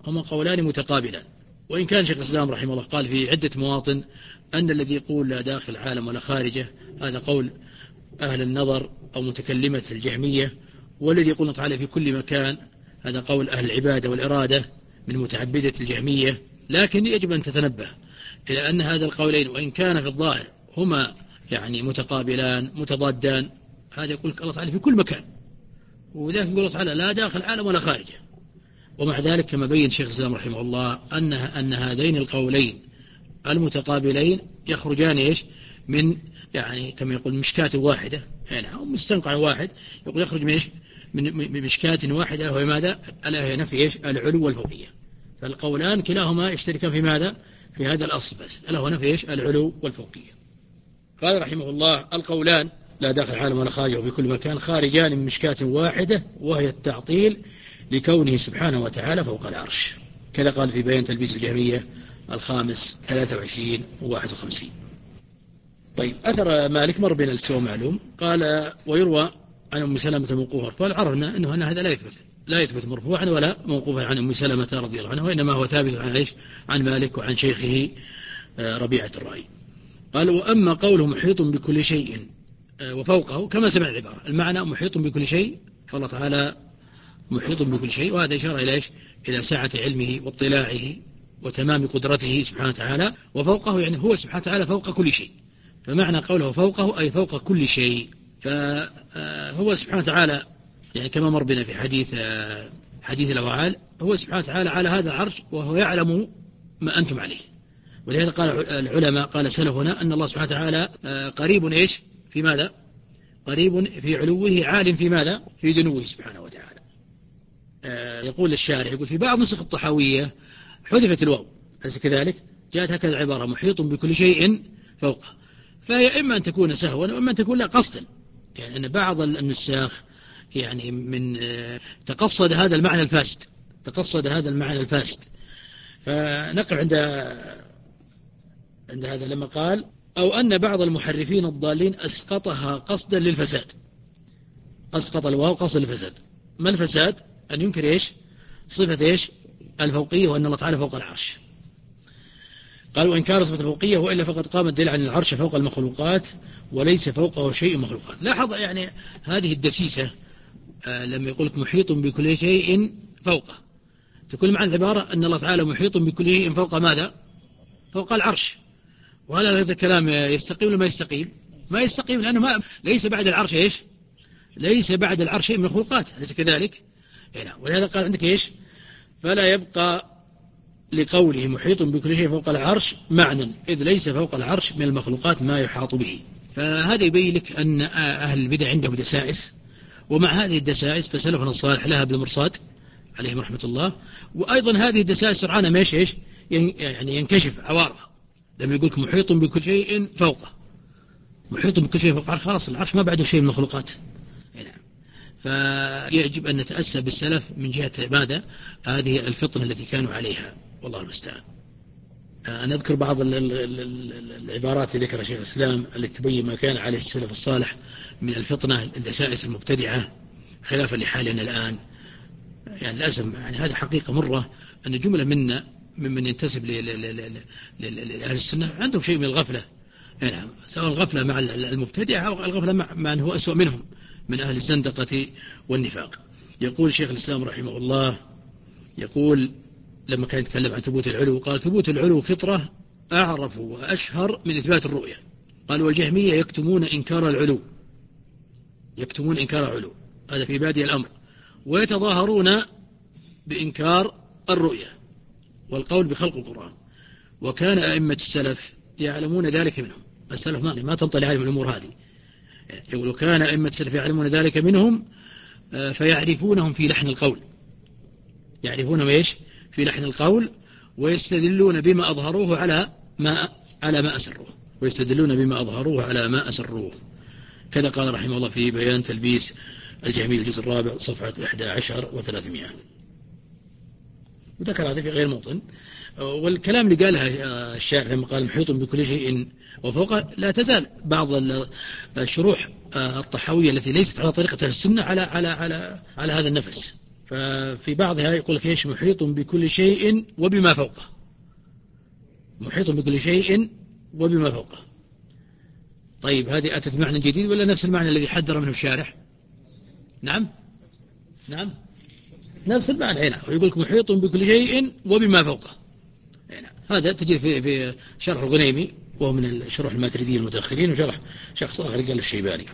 هما قولان متقابلان، وإن كان شيخ الإسلام رحمه الله قال في عدة مواطن أن الذي يقول لا داخل العالم ولا خارجه هذا قول أهل النظر أو متكلمة الجهمية، والذي يقول تعالى في كل مكان هذا قول أهل العبادة والإرادة من متعبدة الجهمية. لكن يجب أن تتنبه إلى أن هذا القولين وإن كان في الظاهر هما يعني متقابلان متضادان، هذا يقول لك الله تعالى في كل مكان، وذلك يقول الله تعالى لا داخل العالم ولا خارجه. ومع ذلك كما بين شيخ الإسلام رحمه الله أن أن هذين القولين المتقابلين يخرجان إيش من يعني كما يقول مشكاة واحدة، يعني أو مستنقع واحد، يقول يخرج من إيش من مشكاة واحدة، وهي ماذا؟ ألا هي نفي إيش العلو والفوقية. فالقولان كلاهما يشتركان في ماذا؟ في هذا الأصل فاسد، ألا هو نفي إيش العلو والفوقية. قال رحمه الله القولان لا داخل العالم ولا خارجه وفي كل مكان خارجان من مشكاة واحدة، وهي التعطيل لكونه سبحانه وتعالى فوق العرش. كذا قال في بيان تلبيس الجهمية الخامس ثلاثة وعشرين وواحد وخمسين. طيب أثر مالك مر بين السوء معلوم. قال ويروى عن أم سلمة موقوفا، فعرفنا أنه أن هذا لا يثبت لا يثبت مرفوعا ولا موقوفا عن أم سلمة رضي الله عنها، وإنما هو ثابت عن إيش عن مالك وعن شيخه ربيعة الرأي. قال وأما قوله محيط بكل شيء وفوقه كما سمع العبارة، المعنى محيط بكل شيء، فالله تعالى محيط بكل شيء، وهذا إشارة إلى إيش إلى سعة علمه واطلاعه وتمام قدرته سبحانه وتعالى. وفوقه يعني هو سبحانه وتعالى فوق كل شيء، فمعنى قوله فوقه أي فوق كل شيء. فهو سبحانه وتعالى يعني كما مر بنا في حديث حديث الأوعال، هو سبحانه وتعالى على هذا العرش وهو يعلم ما أنتم عليه. ولهذا قال العلماء قال سلفنا أن الله سبحانه وتعالى قريب إيش في ماذا؟ قريب في علوه عال في ماذا؟ في دنوه سبحانه وتعالى. يقول الشارح يقول في بعض نسخ الطحاوية حذفت الواو، أليس كذلك؟ جاءت هكذا العبارة محيط بكل شيء فوقه، فهي إما أن تكون سهوا وإما أن تكون لا قصدا، يعني أن بعض النساخ يعني من تقصد هذا المعنى الفاسد تقصد هذا المعنى الفاسد. فنقف عند عند هذا لما قال أو أن بعض المحرفين الضالين أسقطها قصدا للفساد، أسقط الواو قصدا للفساد. ما الفساد؟ أن ينكر إيش صفة إيش الفوقية، وأن الله تعالى فوق العرش. قال وإن كان صفة الفوقية وإلا فقد قام الدليل عن العرش فوق المخلوقات وليس فوقه شيء مخلوقات. لاحظ يعني هذه الدسيسة آه لما يقول لك محيط بكل شيء فوقه، تكون معنى العبارة أن الله تعالى محيط بكل شيء فوق ماذا؟ فوق العرش. وهل هذا الكلام يستقيم ولا ما يستقيم؟ ما يستقيم، لأنه ما ليس بعد العرش إيش ليس بعد العرش شيء من الخلقات، أليس كذلك؟ هنا. ولهذا قال عندك إيش فلا يبقى لقوله محيط بكل شيء فوق العرش معنى، إذ ليس فوق العرش من المخلوقات ما يحاط به. فهذا يبين لك أن أهل البدع عندهم دسائس، ومع هذه الدسائس فسلفنا الصالح لها بالمرصاد عليهم رحمة الله. وأيضا هذه الدسائس سرعان ما إيش إيش يعني ينكشف عوارها. لما يقول لك محيط بكل شيء فوقه، محيط بكل شيء فوق العرش، خلاص العرش ما بعده شيء من المخلوقات. نعم. فيجب أن نتأسى بالسلف من جهة ماذا؟ هذه الفطنة التي كانوا عليها، والله المستعان. أنا أذكر بعض العبارات اللي ذكرها شيخ الإسلام التي تبين ما كان عليه السلف الصالح من الفطنة الدسائس المبتدعة خلافا لحالنا الآن. يعني للأسف يعني هذه حقيقة مرة أن جملة منا ممن ينتسب لأهل السنة عندهم شيء من الغفلة، يعني سواء الغفلة مع المبتدعة أو الغفلة مع من هو أسوأ منهم من أهل الزندقة والنفاق. يقول شيخ الإسلام رحمه الله يقول لما كان يتكلم عن ثبوت العلو قال ثبوت العلو فطرة أعرف وأشهر من إثبات الرؤية. قال والجهمية يكتمون إنكار العلو يكتمون إنكار العلو هذا في بادئ الأمر، ويتظاهرون بإنكار الرؤية والقول بخلق القرآن. وكان أئمة السلف يعلمون ذلك منهم. السلف ما, ما تنطلي عليهم الأمور هذه. يقول وكان أئمة السلف يعلمون ذلك منهم فيعرفونهم في لحن القول يعرفونهم إيش في لحن القول ويستدلون بما أظهروه على ما على ما أسروه ويستدلون بما أظهروه على ما أسروه. كذا قال رحمه الله في بيان تلبيس الجهمي الجزء الرابع صفحة إحدى عشر وثلاثمائة، وذكر هذا في غير موطن. والكلام اللي قالها الشاعر لما قال محيط بكل شيء وفوقه لا تزال بعض الشروح الطحاوية التي ليست على طريقة السنة على على على على هذا النفس. ففي بعضها يقول لك إيش محيط بكل شيء وبما فوقه، محيط بكل شيء وبما فوقه. طيب هذه أتت معنى جديد ولا نفس المعنى الذي حذر منه الشارح؟ نعم نعم نفس المعنى هنا، ويقول لك محيط بكل شيء وبما فوقه هنا. هذا تجد في في شرح الغنيمي وهو من الشروح الماتريديين المتأخرين، وشرح شخص آخر قال الشيباني.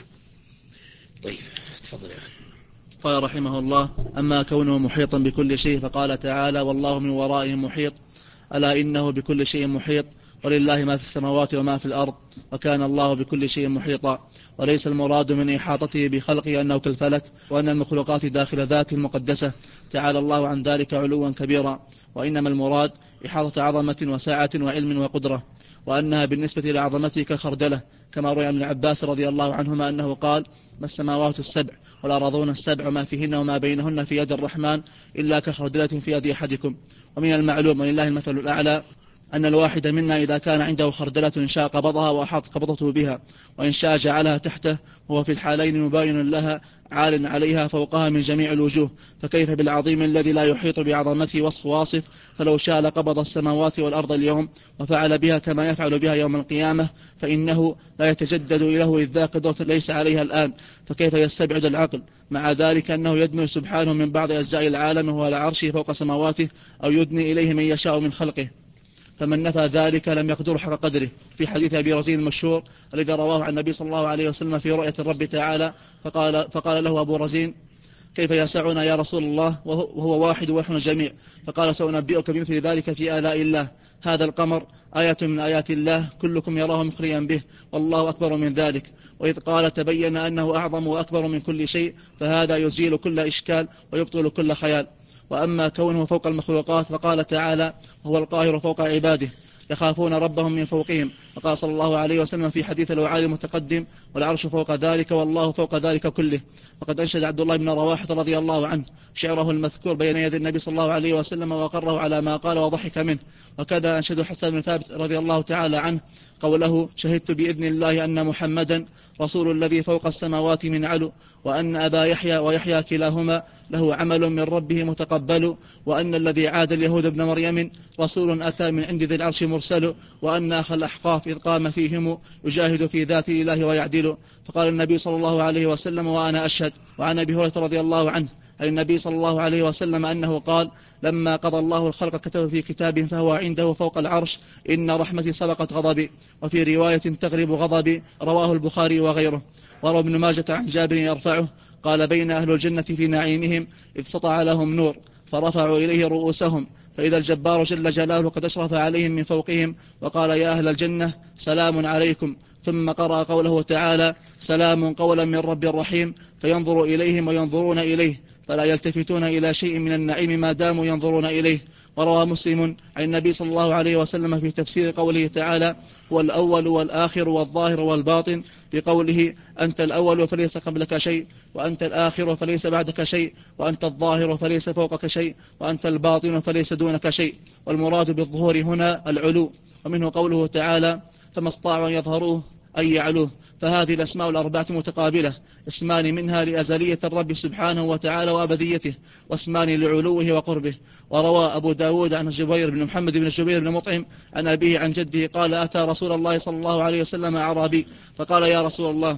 طيب تفضل يا أخي. قال رحمه الله: أما كونه محيطا بكل شيء فقال تعالى: والله من ورائهم محيط، ألا إنه بكل شيء محيط، ولله ما في السماوات وما في الأرض، وكان الله بكل شيء محيطا. وليس المراد من إحاطته بخلقه أنه كالفلك، وأن المخلوقات داخل ذاته المقدسة تعالى الله عن ذلك علوا كبيرا، وإنما المراد إحاطة عظمة وسعة وعلم وقدرة، وأنها بالنسبة لعظمته كخردلة، كما روي عن ابن عباس رضي الله عنهما أنه قال: ما السماوات السبع والأراضون السبع ما فيهن وما بينهن في يد الرحمن إلا كخردلة في يد أحدكم. ومن المعلوم ولله المثل الأعلى أن الواحد منا إذا كان عنده خردلة إن شاء قبضها وأحاط قبضته بها، وإن شاء جعلها تحته، وهو في الحالين مباين لها عال عليها فوقها من جميع الوجوه، فكيف بالعظيم الذي لا يحيط بعظمته وصف واصف؟ فلو شاء لقبض السماوات والأرض اليوم وفعل بها كما يفعل بها يوم القيامة، فإنه لا يتجدد له إذ ذا قدرة ليس عليها الآن، فكيف يستبعد العقل مع ذلك أنه يدنو سبحانه من بعض أجزاء العالم وهو على عرشه فوق سماواته، أو يدني إليه من يشاء من خلقه؟ فمن نفى ذلك لم يقدر حق قدره. في حديث أبي رزين المشهور الذي رواه عن النبي صلى الله عليه وسلم في رؤية الرب تعالى، فقال, فقال له أبو رزين: كيف يسعنا يا رسول الله وهو واحد ونحن الجميع؟ فقال: سأنبئك بمثل ذلك في آلاء الله. هذا القمر آية من آيات الله كلكم يراه مخليا به، والله أكبر من ذلك. وإذ قال: تبين أنه أعظم وأكبر من كل شيء، فهذا يزيل كل إشكال ويبطل كل خيال. وأما كونه فوق المخلوقات فقال تعالى: هو القاهر فوق عباده يخافون ربهم من فوقهم. وقال صلى الله عليه وسلم في حديث الوعالي المتقدم: والعرش فوق ذلك والله فوق ذلك كله. وقد أنشد عبد الله بن رواحة رضي الله عنه شعره المذكور بين يدي النبي صلى الله عليه وسلم وقره على ما قال وضحك منه. وكذا أنشد حسن بن ثابت رضي الله تعالى عنه قوله: شهدت بإذن الله أن محمدا رسول الذي فوق السماوات من علو، وأن أبا يحيى ويحيى كلاهما له عمل من ربه متقبل، وأن الذي عاد اليهود ابن مريم رسول أتى من عند ذي العرش مرسل، وأن أخ الأحقاف إذ قام فيهم يجاهد في ذات الله ويعدل. فقال النبي صلى الله عليه وسلم: وأنا أشهد. وعن أبي هريرة رضي الله عنه عن النبي صلى الله عليه وسلم أنه قال: لما قضى الله الخلق كتب في كتاب فهو عنده فوق العرش: إن رحمتي سبقت غضبي. وفي رواية: تغلب غضبي. رواه البخاري وغيره. وروى ابن ماجة عن جابر يرفعه قال: بين أهل الجنة في نعيمهم إذ سطع لهم نور فرفعوا إليه رؤوسهم، فإذا الجبار جل جلاله قد أشرف عليهم من فوقهم وقال: يا أهل الجنة سلام عليكم. ثم قرأ قوله تعالى: سلام قولا من رب رحيم، فينظر إليهم وينظرون إليه فلا يلتفتون إلى شيء من النعيم ما داموا ينظرون إليه. وروى مسلم عن النبي صلى الله عليه وسلم في تفسير قوله تعالى: هو الأول والآخر والظاهر والباطن، بقوله: أنت الأول فليس قبلك شيء، وأنت الآخر فليس بعدك شيء، وأنت الظاهر فليس فوقك شيء، وأنت الباطن فليس دونك شيء. والمراد بالظهور هنا العلو. ومنه قوله تعالى: فما استطاعوا أن يظهروه أي يعلوه. فهذه الأسماء الأربعة متقابلة، اسمان منها لأزلية الرب سبحانه وتعالى وأبديته، واسمان لعلوه وقربه. وروى أبو داود عن جبير بن محمد بن جبير بن مطعم عن أبيه عن جده قال: أتى رسول الله صلى الله عليه وسلم أعرابي فقال: يا رسول الله،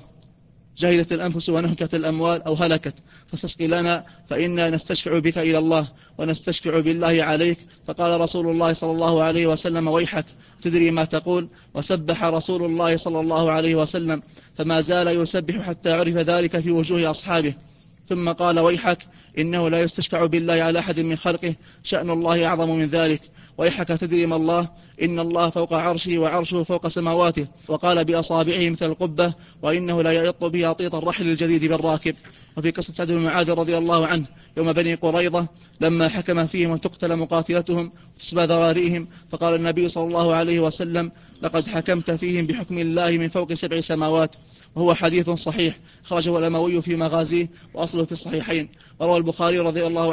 جهدت الأنفس ونهكت الأموال أو هلكت، فاستسقي لنا فإنا نستشفع بك إلى الله ونستشفع بالله عليك. فقال رسول الله صلى الله عليه وسلم: ويحك، تدري ما تقول؟ وسبح رسول الله صلى الله عليه وسلم، فما زال يسبح حتى عرف ذلك في وجوه أصحابه. ثم قال: ويحك، إنه لا يستشفع بالله على أحد من خلقه، شأن الله أعظم من ذلك. ويحك، تدري ما الله؟ إن الله فوق عرشه وعرشه فوق سماواته. وقال بأصابعه مثل القبة: وإنه لا يطل بها طيط الرحل الجديد بالراكب. وفي قصة سعد بن معاذ رضي الله عنه يوم بني قريظة لما حكم فيهم أن تقتل مقاتلتهم وتسبى ذراريهم، فقال النبي صلى الله عليه وسلم: لقد حكمت فيهم بحكم الله من فوق سبع سماوات. وهو حديث صحيح خرجه الأموي في مغازيه وأصله في الصحيحين. وروى البخاري رضي الله عنه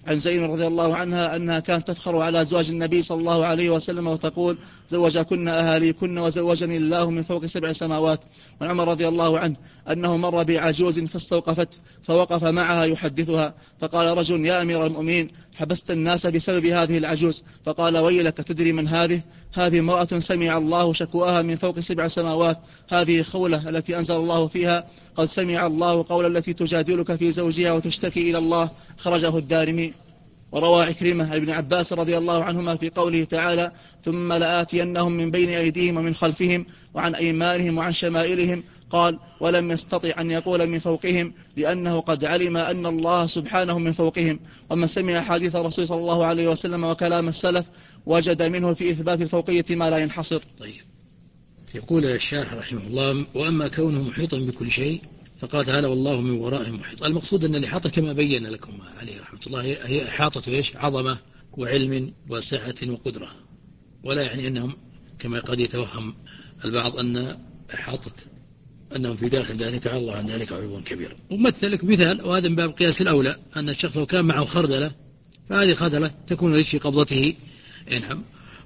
عن زينب رضي الله عنها أنها كانت تفخر على أزواج النبي صلى الله عليه وسلم وتقول زوجكن أهاليكن وزوجني الله من فوق سبع سماوات. وعن عمر رضي الله عنه أنه مر بعجوز فاستوقفت فوقف معها يحدثها فقال رجل يا أمير المؤمنين حبست الناس بسبب هذه العجوز. فقال ويلك تدري من هذه؟ هذه امرأة سمع الله شكواها من فوق سبع سماوات، هذه خولة التي أنزل الله فيها قد سمع الله قول التي تجادلك في زوجها وتشتكي إلى الله، خرجه الدارمي. وروى عكرمة عن ابن عباس رضي الله عنهما في قوله تعالى ثم لآتينهم من بين أيديهم ومن خلفهم وعن أيمانهم وعن شمائلهم، قال ولم يستطع أن يقول من فوقهم لأنه قد علم أن الله سبحانه من فوقهم. ومن سمع حديث الرسول صلى الله عليه وسلم وكلام السلف وجد منه في إثبات الفوقية ما لا ينحصر. طيب، يقول الشارح رحمه الله وأما كونه محيطا بكل شيء فقال تعالى والله من ورائهم محيط. المقصود أن الإحاطة كما بين لكم عليه رحمة الله هي إحاطة إيش؟ عظمة وعلم وسعة وقدرة، ولا يعني أنهم كما قد يتوهم البعض أن إحاطة أنهم في داخل ذلك تعالى الله عن ذلك علوا كبيرا. ومثل لك مثال، وهذا من باب القياس الأولى، أن الشخص لو كان معه خردلة فهذه خردلة تكون في قبضته، نعم،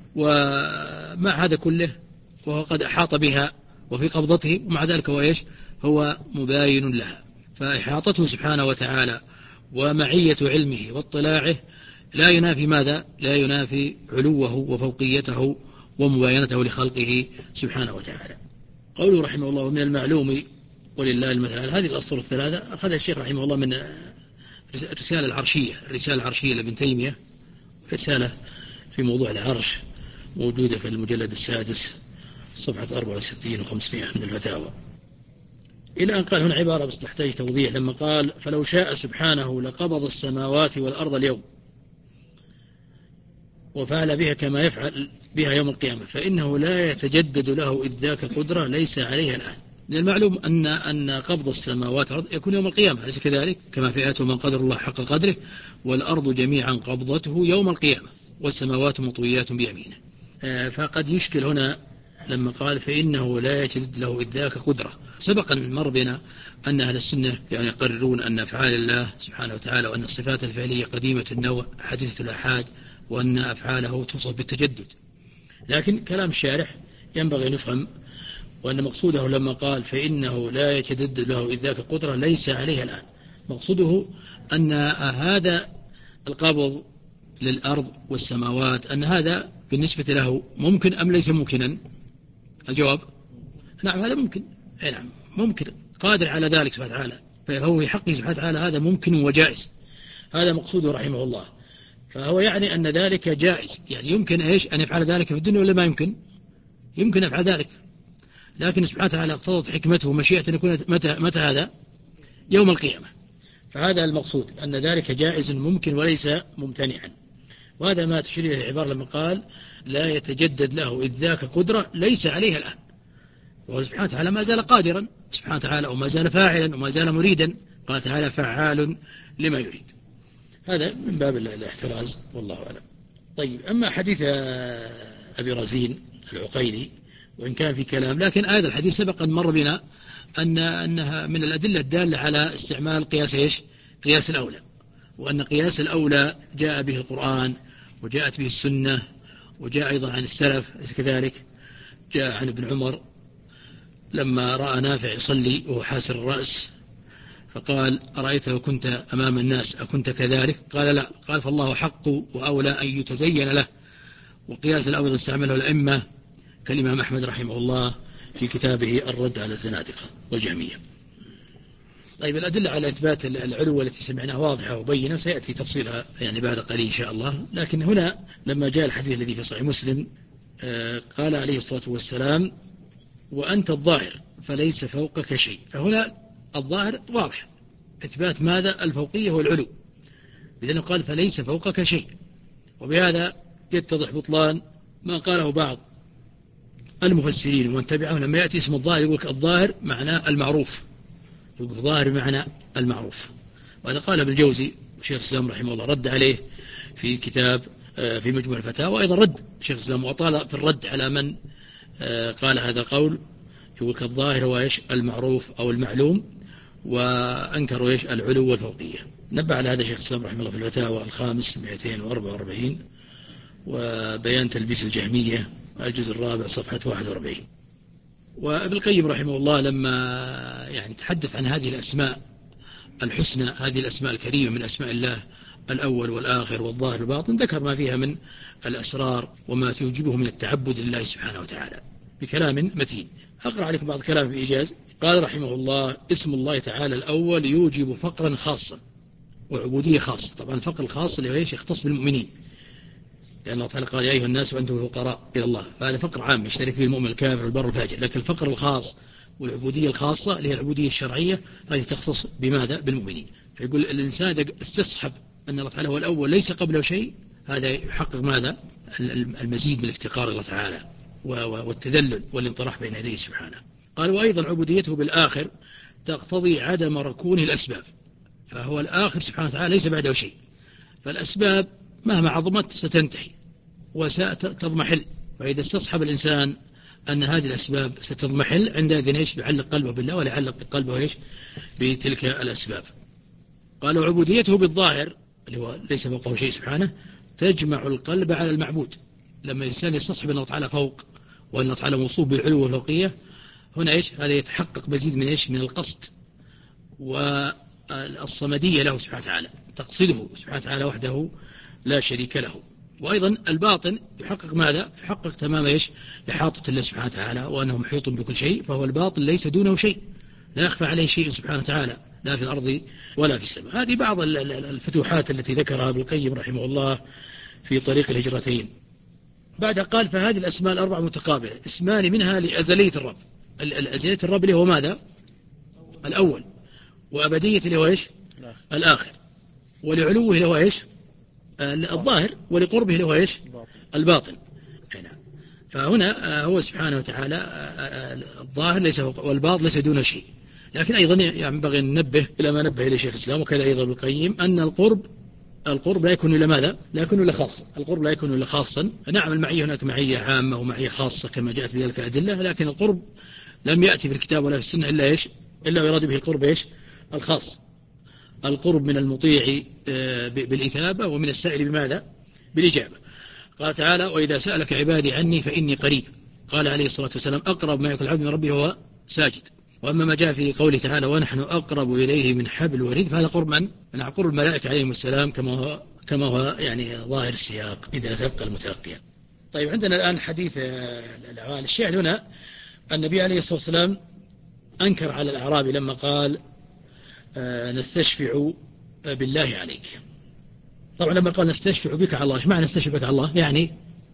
ومع هذا كله وهو قد أحاط بها وفي قبضته، ومع ذلك هو إيش؟ هو مباين لها. فإحاطته سبحانه وتعالى ومعية علمه واطلاعه لا ينافي ماذا؟ لا ينافي علوه وفوقيته ومباينته لخلقه سبحانه وتعالى. قوله رحمه الله من المعلوم ولله المثل، هذه الأسطر الثلاثة أخذها الشيخ رحمه الله من الرسالة العرشية، الرسالة العرشية لابن تيمية، رسالة في موضوع العرش موجودة في المجلد السادس صفحة أربعة وستين وخمسمائة من الفتاوى، إلى أن قال هنا عبارة بس تحتاج توضيح، لما قال فلو شاء سبحانه لقبض السماوات والأرض اليوم وفعل بها كما يفعل بها يوم القيامة فإنه لا يتجدد له إذ ذاك قدرة ليس عليها الآن. من المعلوم أن أن قبض السماوات والأرض يكون يوم القيامة، أليس كذلك؟ كما في آية من قدر الله حق قدره والأرض جميعا قبضته يوم القيامة والسماوات مطويات بيمينه. فقد يشكل هنا لما قال فإنه لا يجد له إذ ذاك قدرة. سبق أن مر بنا أن أهل السنة يعني يقررون أن أفعال الله سبحانه وتعالى وأن الصفات الفعلية قديمة النوع حديثة الآحاد وأن أفعاله توصف بالتجدد، لكن كلام الشارح ينبغي أن نفهم وأن مقصوده لما قال فإنه لا يتجدد له إذ ذاك قدرة ليس عليها الآن، مقصوده أن هذا القبض للأرض والسماوات أن هذا بالنسبة له ممكن أم ليس ممكنا؟ الجواب نعم، هذا ممكن، نعم ممكن، قادر على ذلك سبحانه وتعالى، فهو في حقه سبحانه وتعالى هذا ممكن وجائز، هذا مقصوده رحمه الله. فهو يعني أن ذلك جائز، يعني يمكن إيش أن يفعل ذلك في الدنيا ولا ما يمكن؟ يمكن أفعل ذلك، لكن سبحانه وتعالى اقتضت حكمته ومشيئة أن يكون متى, متى هذا؟ يوم القيامة. فهذا المقصود أن ذلك جائز ممكن وليس ممتنعا، وهذا ما تشير إليه العبارة لما قال لا يتجدد له إذ ذاك قدرة ليس عليها الآن، وهو سبحانه وتعالى ما زال قادرا سبحانه وتعالى وما زال فاعلا وما زال مريدا، قال تعالى فعال لما يريد. هذا من باب الاحتراز والله أعلم. طيب، أما حديث أبي رزين العقيلي وإن كان في كلام، لكن هذا الحديث سبق أن مر بنا أن أنها من الأدلة الدالة على استعمال قياس إيش؟ قياس الأولى، وأن قياس الأولى جاء به القرآن وجاءت به السنة وجاء أيضا عن السلف، أليس كذلك؟ جاء عن ابن عمر لما رأى نافع يصلي وهو حاسر الرأس فقال أرأيته كنت أمام الناس أكنت كذلك؟ قال لا، قال فالله حق وأولى أن يتزين له. وقياس الأول استعمله الأئمة كالإمام أحمد رحمه الله في كتابه الرد على الزنادقة والجهمية. طيب، الأدلة على إثبات العلو التي سمعناها واضحة وبينة سيأتي تفصيلها يعني بعد قليل إن شاء الله، لكن هنا لما جاء الحديث الذي في صحيح مسلم قال عليه الصلاة والسلام وأنت الظاهر فليس فوقك شيء، فهنا الظاهر واضح إثبات ماذا؟ الفوقية والعلو، لأنه قال فليس فوقك شيء، وبهذا يتضح بطلان ما قاله بعض المفسرين ومن تبعهم لما يأتي اسم الظاهر يقول الظاهر معناه المعروف، يقول الظاهر بمعنى المعروف، وهذا قال ابن الجوزي وشيخ الإسلام رحمه الله رد عليه في كتاب في مجموع الفتاوى، وأيضا رد شيخ الإسلام وأطال في الرد على من قال هذا القول، يقول الظاهر هو إيش؟ المعروف أو المعلوم، وأنكروا إيش؟ العلو والفوقية. نبه على هذا شيخ الإسلام رحمه الله في الفتاوى الخامس مئتين وأربعة وأربعين وبيان تلبيس الجهمية الجزء الرابع صفحة واحد وأربعين. وابن القيم رحمه الله لما يعني تحدث عن هذه الأسماء الحسنى، هذه الأسماء الكريمة من أسماء الله الأول والآخر والظاهر والباطن، ذكر ما فيها من الأسرار وما توجبه من التعبد لله سبحانه وتعالى بكلام متين. أقرأ عليكم بعض كلامه بإيجاز. قال رحمه الله: اسم الله تعالى الأول يوجب فقرا خاصا وعبودية خاصة. طبعا الفقر الخاص اللي هو يختص بالمؤمنين، لأن الله تعالى قال: يا أيها الناس وأنتم الفقراء إلى الله، فهذا فقر عام يشترك فيه المؤمن الكافر والبر والفاجر. لكن الفقر الخاص والعبودية الخاصة اللي هي العبودية الشرعية هذه تختص بماذا؟ بالمؤمنين. فيقول الإنسان إذا استصحب أن الله تعالى هو الأول ليس قبله شيء، هذا يحقق ماذا؟ المزيد من الافتقار إلى الله تعالى والتذلل والانطراح بين يديه سبحانه. قال: وأيضا عبوديته بالآخر تقتضي عدم ركونه الأسباب، فهو الآخر سبحانه وتعالى ليس بعده شيء، فالأسباب مهما عظمت ستنتهي وستضمحل. فإذا استصحب الإنسان أن هذه الأسباب ستضمحل عندئذ إيش؟ يعلق قلبه بالله ولا يعلق قلبه إيش؟ بتلك الأسباب. قالوا: عبوديته بالظاهر اللي هو ليس فوقه شيء سبحانه تجمع القلب على المعبود. لما الإنسان يستصحب أن الله تعالى فوق وأن الله تعالى موصوف بالعلو والفوقية، هنا إيش؟ هذا يتحقق مزيد من إيش؟ من القصد والصمدية له سبحانه وتعالى، تقصده سبحانه وتعالى وحده لا شريك له. وأيضا الباطن يحقق ماذا؟ يحقق تمام إيش؟ إحاطة الله سبحانه وتعالى وأنه محيط بكل شيء، فهو الباطن ليس دونه شيء، لا يخفى عليه شيء سبحانه وتعالى لا في الأرض ولا في السماء. هذه بعض الفتوحات التي ذكرها ابن القيم رحمه الله في طريق الهجرتين. بعد قال: فهذه الأسماء الأربع متقابلة، اسمان منها لأزلية الرب. الأزلية الرب اللي هو ماذا؟ الأول، وأبدية اللي هو إيش؟ الآخر، ولعلوه اللي هو إيش؟ الظاهر، ولقربه اللي هو إيش؟ الباطن. فهنا هو سبحانه وتعالى الظاهر ليس فوق والباطن ليس دون شيء. لكن أيضا ينبغي أن ننبه إلى ما نبه إليه شيخ الإسلام وكذا أيضا ابن القيم، أن القرب القرب لا يكون إلا ماذا؟ لا يكون إلا خاصا. القرب لا يكون إلا خاصا. نعم المعية هناك معية عامة ومعية خاصة كما جاءت بذلك الأدلة، لكن القرب لم يأتي في الكتاب ولا في السنة إلا إيش؟ إلا يراد به القرب إيش؟ الخاص. القرب من المطيع بالإثابة ومن السائل بماذا؟ بالإجابة. قال تعالى: وإذا سألك عبادي عني فإني قريب. قال عليه الصلاة والسلام: أقرب ما يكون العبد من ربه هو ساجد. وأما ما جاء في قوله تعالى: ونحن أقرب إليه من حبل الوريد، فهذا قرب من؟ من قرب الملائكة عليهم السلام كما هو كما هو يعني ظاهر السياق إذا نتلقى المتلقيا. طيب عندنا الآن حديث الأعوال. الشاهد هنا النبي عليه الصلاة والسلام أنكر على الأعرابي لما قال: نستشفع بالله عليك. طبعا لما قال نستشفع بك على الله، ايش معنى نستشفع بك على الله؟ يعني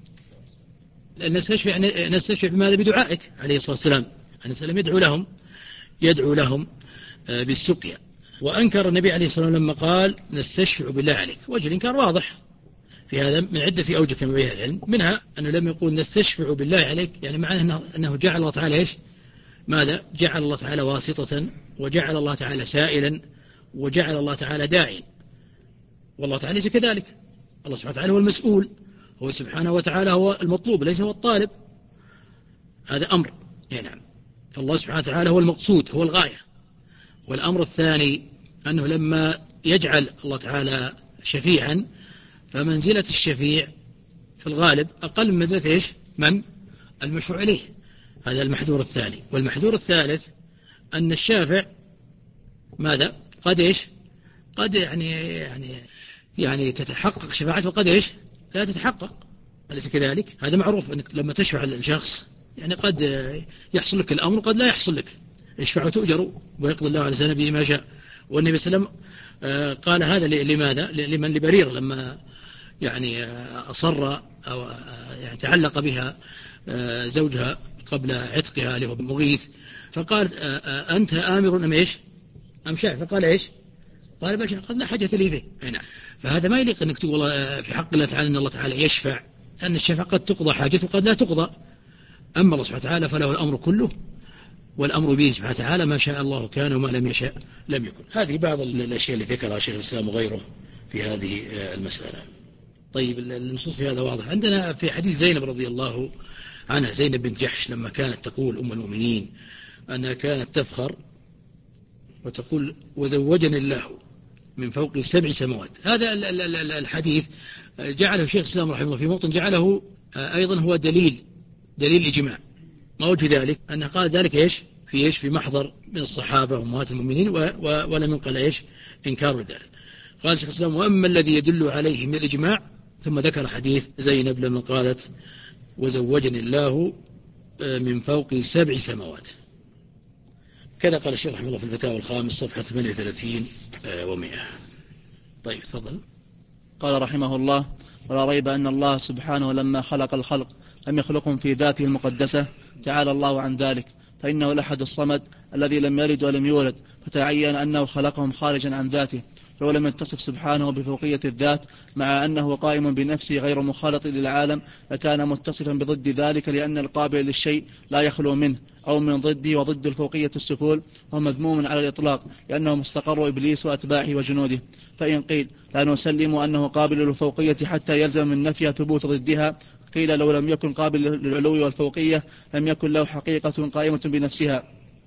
نستشفع يعني نستشفع بماذا؟ بدعائك عليه الصلاة والسلام. النبي صلى يدعو لهم يدعو لهم بالسقيا. وأنكر النبي عليه الصلاة والسلام لما قال نستشفع بالله عليك. وجه الإنكار واضح في هذا من عدة أوجه كما بين العلم، منها أنه لم يقول نستشفع بالله عليك، يعني معنى أنه, أنه جعل الله تعالى إيش؟ ماذا؟ جعل الله تعالى واسطة، وجعل الله تعالى سائلا، وجعل الله تعالى داعيا. والله تعالى ليس كذلك. الله سبحانه وتعالى هو المسؤول، هو سبحانه وتعالى هو المطلوب ليس هو الطالب. هذا أمر. نعم. فالله سبحانه وتعالى هو المقصود، هو الغاية. والأمر الثاني أنه لما يجعل الله تعالى شفيعا، فمنزلة الشفيع في الغالب أقل من منزلة إيش؟ من؟ المشروع إليه. هذا المحذور الثاني. والمحذور الثالث أن الشافع ماذا؟ قد إيش؟ قد يعني يعني يعني تتحقق شفاعته وقد إيش؟ لا تتحقق. أليس كذلك؟ هذا معروف أنك لما تشفع للشخص يعني قد يحصل لك الأمر وقد لا يحصل لك. اشفعوا تؤجروا ويقضي الله على لسان نبيه ما شاء. والنبي صلى الله عليه وسلم قال هذا لماذا؟ لمن لبريرة لما يعني أصر أو يعني تعلق بها زوجها قبل عتقها اللي هو مغيث، فقال أنت آمر أم إيش؟ أم شاع؟ فقال إيش؟ قال بل قد لا حاجة لي فيه. نعم. فهذا ما يليق أنك تقول في حق الله تعالى أن الله تعالى يشفع، أن الشفاعة قد تقضى حاجته وقد لا تقضى. أما الله سبحانه وتعالى فله الأمر كله، والأمر به سبحانه وتعالى ما شاء الله كان وما لم يشاء لم يكن. هذه بعض الأشياء اللي ذكرها شيخ الإسلام وغيره في هذه المسألة. طيب النصوص في هذا واضح. عندنا في حديث زينب رضي الله عنها، زينب بنت جحش لما كانت تقول أم المؤمنين أنها كانت تفخر وتقول وزوجني الله من فوق سبع سماوات. هذا الحديث جعله الشيخ الإسلام رحمه الله في موطن جعله أيضا هو دليل دليل إجماع. ما وجه ذلك؟ أنه قال ذلك إيش في إيش في محضر من الصحابة وأمهات المؤمنين ولم ينقل إيش إنكار ذلك. قال الشيخ الإسلام وأما الذي يدل عليه من الإجماع، ثم ذكر حديث زينب لما قالت وزوجني الله من فوق سبع سماوات. كذا قال الشيخ رحمه الله في الفتاوى الخامس صفحة ثمانية وثلاثين ومئة. طيب تفضل. قال رحمه الله ولا ريب أن الله سبحانه لما خلق الخلق لم يخلقهم في ذاته المقدسة، تعالى الله عن ذلك، فإنه الأحد الصمد الذي لم يلد ولم يولد، فتعين أنه خلقهم خارجا عن ذاته، فهو لم يتصف سبحانه بفوقية الذات مع أنه قائم بنفسه غير مخالط للعالم، لكان متصفا بضد ذلك، لأن القابل للشيء لا يخلو منه أو من ضده، وضد الفوقية السفول، وهو مذموم على الإطلاق لأنه مستقر إبليس وأتباعه وجنوده. فإن قيل لا نسلم أنه قابل للفوقية حتى يلزم من نفيها ثبوت ضدها، قيل لو لم يكن قابل للعلو والفوقية لم يكن له حقيقة قائمة بنفسها.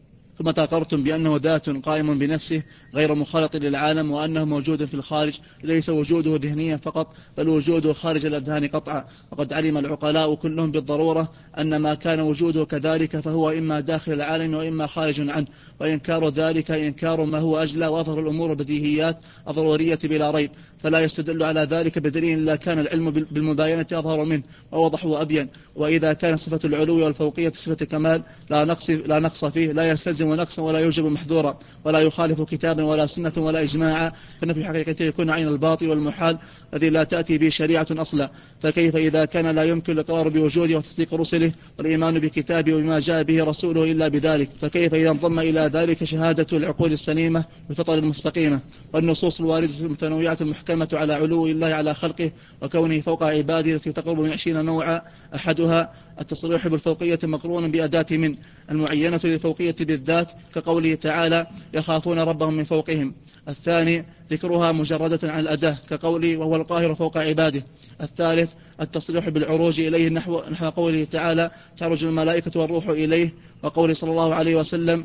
ثم تقررتم بأنه ذات قائم بنفسه غير مخالط للعالم، وأنه موجود في الخارج، ليس وجوده ذهنيا فقط بل وجوده خارج الأذهان قطعا. وقد علم العقلاء كلهم بالضرورة أن ما كان وجوده كذلك فهو إما داخل العالم وإما خارج عنه، وإنكار ذلك إنكار ما هو أجلى وأظهر الأمور البديهيات الضرورية بلا ريب، فلا يستدل على ذلك بدليل لا كان العلم بالمباينة أظهر منه وأوضح وأبين. وإذا كان صفة العلو والفوقية صفة كمال لا نقص, لا نقص فيه، لا يستلزم نقصا ولا يوجب محذورا، ولا يخالف كتابا ولا سنة ولا إجماعا، فإن في حقيقته يكون عين الباطل والمحال الذي لا تأتي به شريعة أصلا. فكيف إذا كان لا يمكن الإقرار بوجوده وتصديق رسله والإيمان بكتابه وبما جاء به رسوله إلا بذلك؟ فكيف إذا انضم إلى ذلك شهادة العقول السليمة والفطر المستقيمة والنصوص الواردة المتنوعة المحكمة على علو الله على خلقه وكونه فوق عباده التي تقرب من عشرين نوعا، أحدها التصريح بالفوقية مقرون بأداة من المعينة للفوقية بالذات كقوله تعالى يخافون ربهم من فوقهم. الثاني ذكرها مجردة عن الأداة كقوله وهو القاهر فوق عباده. الثالث التصريح بالعروج إليه نحو, نحو قوله تعالى تعرج الملائكة والروح إليه، وقوله صلى الله عليه وسلم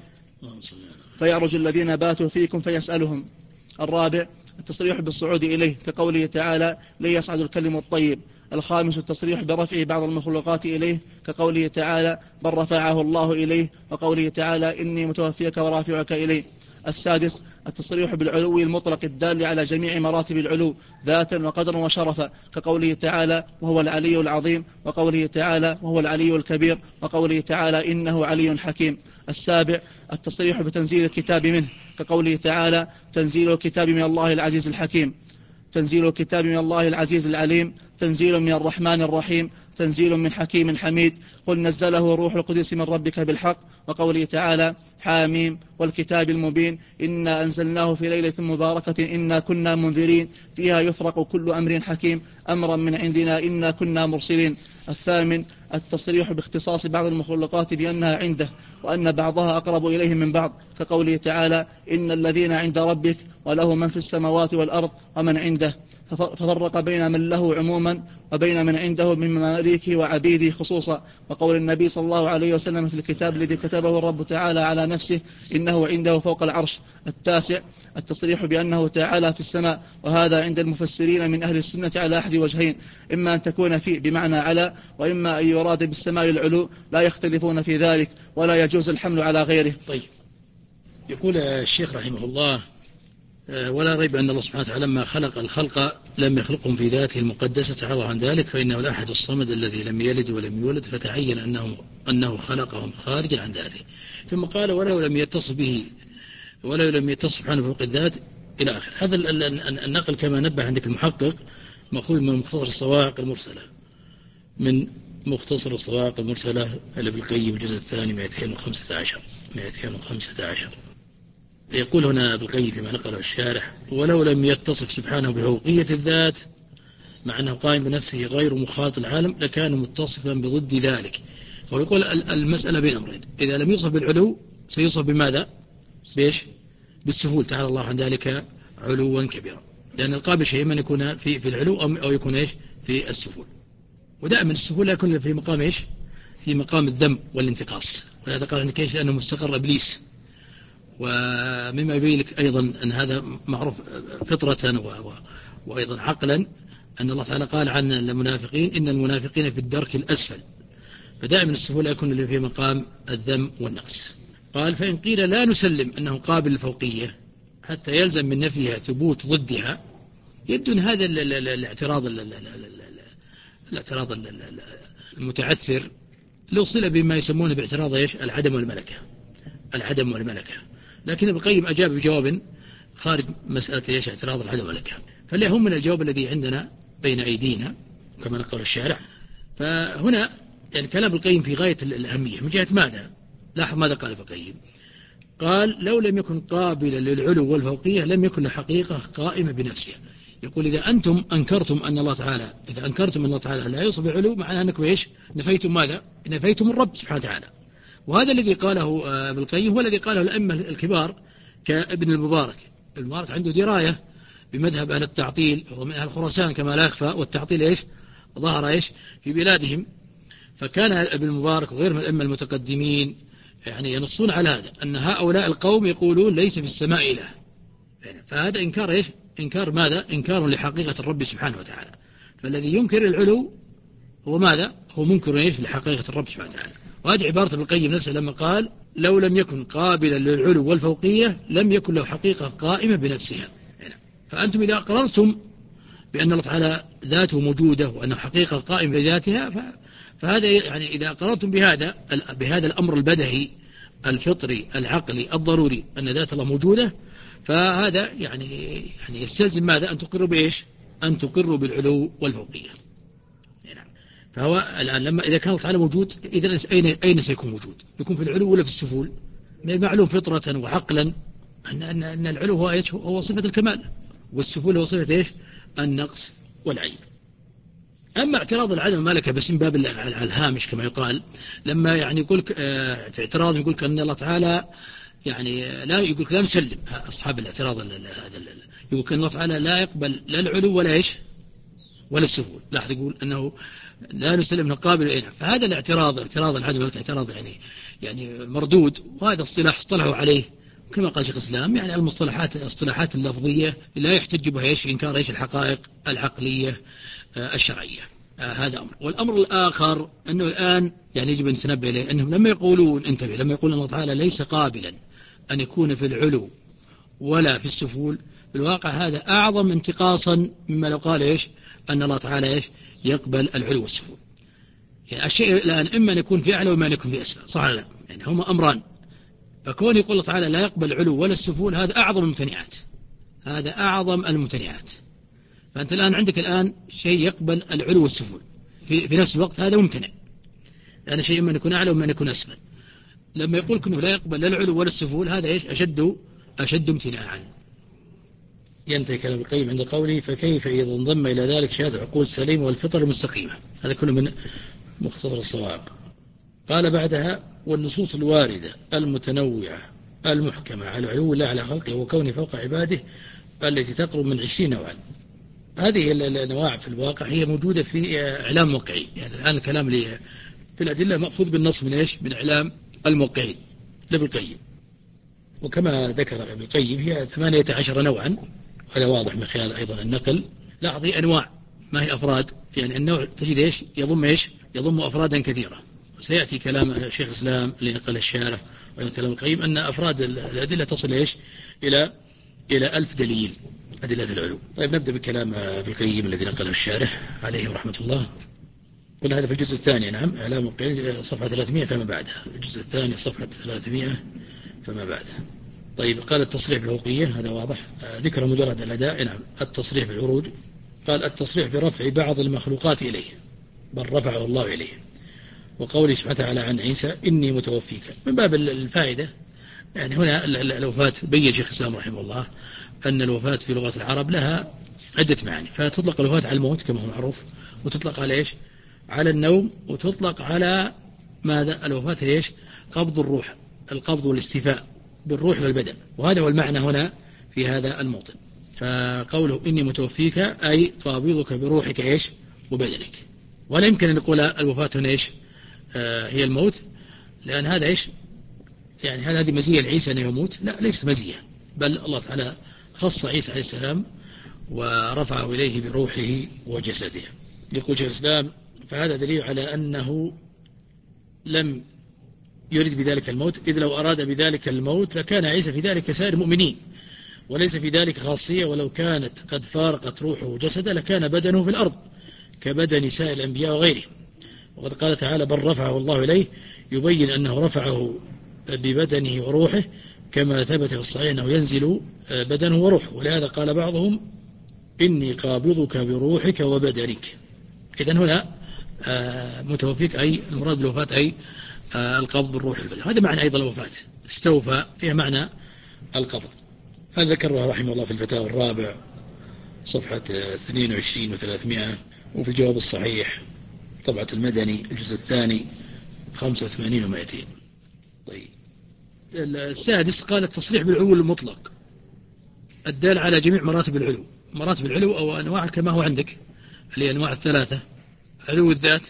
فيعرج الذين باتوا فيكم فيسألهم. الرابع التصريح بالصعود إليه كقوله تعالى ليصعد الكلم الطيب. الخامس التصريح برفع بعض المخلوقات إليه كقوله تعالى بل رفعه الله إليه، وقوله تعالى إني متوفيك ورافعك إليه. السادس التصريح بالعلو المطلق الدال على جميع مراتب العلو ذاتا وقدرا وشرفا كقوله تعالى وهو العلي العظيم، وقوله تعالى وهو العلي الكبير، وقوله تعالى إنه علي حكيم. السابع التصريح بتنزيل الكتاب منه كقوله تعالى تنزيل الكتاب من الله العزيز الحكيم، تنزيل الكتاب من الله العزيز العليم، تنزيل من الرحمن الرحيم، تنزيل من حكيم حميد، قل نزله روح القدس من ربك بالحق، وقوله تعالى حاميم والكتاب المبين إنا أنزلناه في ليلة مباركة إنا كنا منذرين فيها يفرق كل أمر حكيم أمرا من عندنا إنا كنا مرسلين. الثامن التصريح باختصاص بعض المخلوقات بأنها عنده وأن بعضها أقرب إليه من بعض كقوله تعالى إن الذين عند ربك وله من في السماوات والأرض ومن عنده، ففرق بين من له عموما وبين من عنده من مماليكه وعبيده خصوصا، وقول النبي صلى الله عليه وسلم في الكتاب الذي كتبه الرب تعالى على نفسه إنه عنده فوق العرش. التاسع التصريح بأنه تعالى في السماء، وهذا عند المفسرين من أهل السنة على أحد وجهين، إما أن تكون فيه بمعنى على، وإما أن يراد بالسماء العلو، لا يختلفون في ذلك ولا يجوز الحمل على غيره. طيب يقول الشيخ رحمه الله ولا ريب أن الله سبحانه وتعالى لما خلق الخلق لم يخلقهم في ذاته المقدسة تعالى عن ذلك، فإنه الأحد الصمد الذي لم يلد ولم يولد، فتعين أنه, أنه خلقهم خارجا عن ذاته. ثم قال ولو لم يتصف به ولو لم يتصف سبحانه بفوق الذات إلى آخر. هذا النقل كما نبه عندك المحقق مأخوذ من مختصر الصواعق المرسلة، من مختصر الصواعق المرسلة لابن القيم الجزء الثاني مئتين وخمسة عشر مئتين وخمسة عشر. يقول هنا ابن القيم فيما نقله الشارح ولو لم يتصف سبحانه بفوقية الذات مع أنه قائم بنفسه غير مخاط العالم لكان متصفا بضد ذلك. ويقول المسألة بين أمرين، إذا لم يوصف بالعلو سيوصف بماذا؟ بإيش؟ بالسهول تعالى الله عن ذلك علوا كبيرا، لأن القابل شيء من يكون في في العلو أو يكون إيش؟ في السهول. ودائما السهول يكون في مقام إيش؟ في مقام الذم والانتقاص. ولهذا قال عندك إيش؟ لأنه مستقر إبليس ومما يبين لك أيضا أن هذا معروف فطرة و... و... وأيضا عقلا أن الله تعالى قال عن المنافقين إن المنافقين في الدرك الأسفل، فدائما السفول يكون اللي في مقام الذم والنقص. قال فإن قيل لا نسلم أنه قابل الفوقية حتى يلزم من نفيها ثبوت ضدها، يبدو أن هذا ال ال ال الاعتراض ال ال ال ال الاعتراض ال ال المتعثر له صلة بما يسمونه باعتراض ايش العدم والملكة، العدم والملكة. لكن ابن القيم أجاب بجواب خارج مسألة ايش اعتراض العدم والملكة، فليهم من الجواب الذي عندنا بين أيدينا كما نقول الشارع. فهنا يعني كلام ابن القيم في غاية الأهمية من جهة ماذا؟ لاحظ ماذا قال ابن القيم، قال لو لم يكن قابلا للعلو والفوقية لم يكن لحقيقة قائمة بنفسها. يقول إذا أنتم أنكرتم أن الله تعالى إذا أنكرتم أن الله تعالى لا يوصف بعلو، معناه أنكم إيش نفيتم ماذا؟ نفيتم الرب سبحانه وتعالى. وهذا الذي قاله ابن القيم هو الذي قاله الأئمة الكبار كابن المبارك. ابن المبارك عنده دراية بمذهب أهل التعطيل، ومن أهل خراسان كما لا يخفى، والتعطيل إيش ظهر إيش في بلادهم. فكان ابن المبارك وغير من الأئمة المتقدمين يعني ينصون على هذا أن هؤلاء القوم يقولون ليس في السماء إله، فهذا إنكار إيش؟ إنكار ماذا؟ إنكار لحقيقة الرب سبحانه وتعالى. فالذي ينكر العلو هو ماذا؟ هو منكر إيش؟ لحقيقة الرب سبحانه وتعالى. وهذه عبارة ابن القيم نفسه لما قال لو لم يكن قابلا للعلو والفوقية لم يكن له حقيقة قائمة بنفسها. فأنتم إذا أقررتم بأن الله تعالى ذاته موجودة وأنه حقيقة قائمة بذاتها، فهذا يعني إذا أقررتم بهذا بهذا الأمر البدهي الفطري العقلي الضروري أن ذات الله موجودة، فهذا يعني يعني يستلزم ماذا؟ أن تقروا بإيش؟ أن تقروا بالعلو والفوقية. فهو الآن لما إذا كان الله تعالى موجود، إذا أين أين سيكون موجود؟ يكون في العلو ولا في السفول؟ من المعلوم فطرة وعقلا أن أن أن العلو هو إيش؟ هو صفة الكمال، والسفول هو صفة إيش؟ النقص والعيب. أما اعتراض العدم والملكة بس من باب الهامش كما يقال، لما يعني يقول في اعتراض يقول أن الله تعالى يعني لا يقول لا نسلم، أصحاب الاعتراض هذا يقول أن الله تعالى لا يقبل لا العلو ولا إيش ولا السفول. لاحظ يقول أنه لا نسلم نقابل إليه. فهذا الاعتراض اعتراض العدم والملكة اعتراض يعني يعني مردود، وهذا الصلاح اصطلحوا عليه كما قال شيخ الإسلام، يعني المصطلحات الاصطلاحات اللفظية لا يحتج بها إيش إنكار إيش الحقائق العقلية آه الشرعية. آه هذا أمر. والأمر الآخر أنه الآن يعني يجب أن نتنبه إليه أنهم لما يقولون انتبه لما يقولون الله تعالى ليس قابلا أن يكون في العلو ولا في السفول، في الواقع هذا أعظم انتقاصا مما لو قال إيش أن الله تعالى إيش يقبل العلو والسفول. يعني الشيء الآن إما أن يكون في أعلى وما أن يكون في أسفل، صح ولا لا؟ يعني هما أمران، فكون يقول الله تعالى لا يقبل العلو ولا السفول هذا أعظم الممتنعات، هذا أعظم الممتنعات. فأنت الآن عندك الآن شيء يقبل العلو والسفول في, في نفس الوقت، هذا ممتنع، لأن شيء إما أن يكون أعلى وما أن يكون أسفل. لما يقول كأنه لا يقبل لا العلو ولا السفول هذا إيش أشد أشد امتناعا. ينتهي كلام القيم عند قوله فكيف إذا انضم إلى ذلك شهادة العقول السليمة والفطر المستقيمة. هذا كله من مختصر الصواعق. قال بعدها والنصوص الواردة المتنوعة المحكمة على علو الله على خلقه وكونه فوق عباده التي تقرب من عشرين نوعا. هذه الأنواع في الواقع هي موجودة في إعلام موقعي. يعني الآن الكلام لي في الأدلة مأخوذ بالنص من إيش؟ من إعلام الموقعي لابن القيم. وكما ذكر ابن القيم هي ثمانية عشر نوعا، هذا واضح من خلال أيضا النقل. لاحظ هي أنواع ما هي أفراد، يعني النوع تجد إيش يضم إيش يضم أفرادا كثيرة. سيأتي كلام شيخ الإسلام اللي نقل الشارح وكلام القيم أن أفراد الأدلة تصل إيش إلى إلى ألف دليل أدلة العلو. طيب نبدأ بكلام ابن القيم الذي نقله الشارح عليه رحمة الله. قلنا هذا في الجزء الثاني، نعم، إعلام القيم صفحة ثلاثمائة فما بعدها، الجزء الثاني صفحة ثلاثمائة فما بعدها. طيب قال التصريح بالفوقية هذا واضح، ذكر مجرد الأداء، نعم. التصريح بالعروج قال التصريح برفع بعض المخلوقات إليه بل رفعه الله إليه، وقوله سبحانه وتعالى عن عيسى إني متوفيك من باب الفائدة. يعني هنا الوفاة بين شيخ الإسلام رحمه الله أن الوفاة في لغة العرب لها عدة معاني، فتطلق الوفاة على الموت كما هو معروف، وتطلق على إيش على النوم، وتطلق على ماذا الوفاة ليش قبض الروح، القبض والاستيفاء بالروح والبدن، وهذا هو المعنى هنا في هذا الموطن. فقوله إني متوفيك أي قابضك بروحك إيش وبدنك. ولا يمكن أن نقول الوفاة هنا إيش آه هي الموت، لأن هذا إيش يعني هل هذه مزية لعيسى أن يموت؟ لا، ليست مزية، بل الله تعالى خص عيسى عليه السلام ورفعه إليه بروحه وجسده. يقول شيخ الإسلام: فهذا دليل على أنه لم يريد بذلك الموت، إذ لو أراد بذلك الموت لكان عيسى في ذلك كسائر المؤمنين، وليس في ذلك خاصية، ولو كانت قد فارقت روحه جسده لكان بدنه في الأرض كبدن سائر الأنبياء وغيره. وقد قال تعالى: بل رفعه الله إليه، يبين أنه رفعه ببدنه وروحه، كما ثبت في الصحيح أنه ينزل بدنه وروحه. ولهذا قال بعضهم: إني قابضك بروحك وبدنك. إذن هنا متوفيك، أي المراد بالوفاة أي القبض بالروح والبدن. هذا معنى أيضا الوفاة، استوفى فيها معنى القبض. هذا ذكره رحمه الله في الفتاوى الرابع صفحة اثنين وعشرين وثلاثمائة، وفي الجواب الصحيح طبعة المدني الجزء الثاني خمسة وثمانين ومائتين. طيب، السادس قال: التصريح بالعلو المطلق الدال على جميع مراتب العلو. مراتب العلو أو أنواع كما هو عندك، اللي أنواع الثلاثة: علو الذات،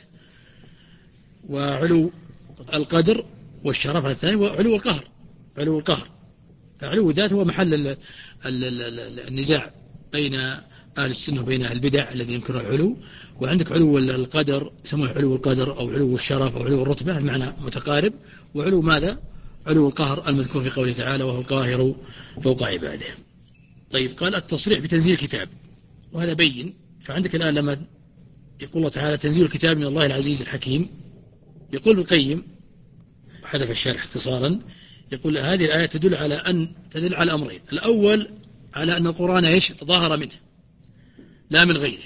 وعلو القدر والشرف الثاني، وعلو القهر. علو القهر، فعلو الذات هو محل ال ال ال النزاع بين أهل السنة وبين أهل البدع الذي ينكر العلو. وعندك علو القدر يسمونه علو القدر أو علو الشرف أو علو الرتبة، المعنى متقارب. وعلو ماذا؟ علو القهر المذكور في قوله تعالى: وهو القاهر فوق عباده. طيب، قال: التصريح بتنزيل الكتاب، وهذا بين. فعندك الآن لما يقول الله تعالى: تنزيل الكتاب من الله العزيز الحكيم، يقول ابن القيم حذف الشارح اختصارا، يقول: هذه الآية تدل على أن تدل على أمرين. الأول على أن القرآن إيش؟ ظهر منه لا من غيره.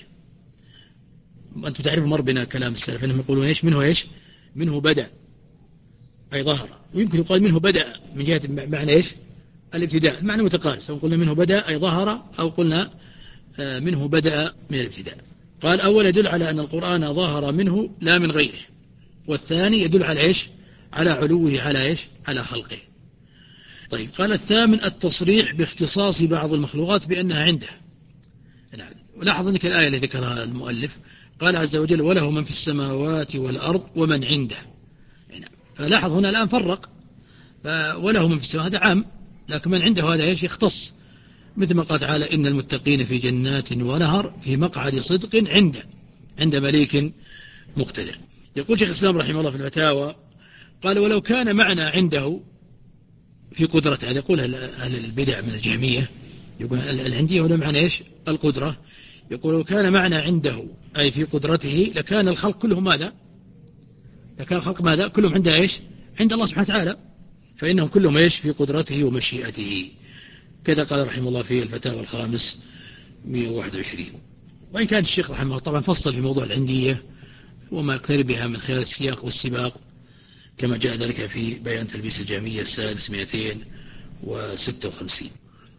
أنتم تعرفوا مر بنا كلام السلف أنهم يقولون إيش؟ منه إيش؟ منه بدأ أي ظهر، ويمكن يقال منه بدأ من جهة معنى إيش؟ الابتداء. المعنى متقارب، سواء قلنا منه بدأ أي ظهر أو قلنا منه بدأ من الابتداء. قال: أول يدل على أن القرآن ظهر منه لا من غيره، والثاني يدل على إيش؟ على علوه على إيش؟ على خلقه. طيب، قال: الثامن التصريح باختصاص بعض المخلوقات بأنها عنده. نعم. ولاحظ أنك الآية اللي ذكرها المؤلف قال عز وجل: وله من في السماوات والأرض ومن عنده. نعم. فلاحظ هنا الآن فرق، وله من في السماوات هذا عام، لكن من عنده هذا إيش؟ يختص، مثل ما قال تعالى: إن المتقين في جنات ونهر في مقعد صدق عند عند مليك مقتدر. يقول شيخ الإسلام رحمه الله في الفتاوى: قال: ولو كان معنى عنده في قدرته. هذا يقول أهل البدع من الجهمية، يقول العندية ولا معنى إيش؟ القدرة. يقول: لو كان معنى عنده أي في قدرته لكان الخلق كلهم ماذا؟ لكان الخلق ماذا؟ كلهم عنده إيش؟ عند الله سبحانه وتعالى، فإنهم كلهم إيش؟ في قدرته ومشيئته. كذا قال رحمه الله في الفتاوى الخامس مئة وواحد وعشرين. وإن كان الشيخ رحمه الله طبعا فصل في موضوع العندية وما يقترب بها من خلال السياق والسباق، كما جاء ذلك في بيان تلبيس الجهمية السادس مئتين وستة وخمسين.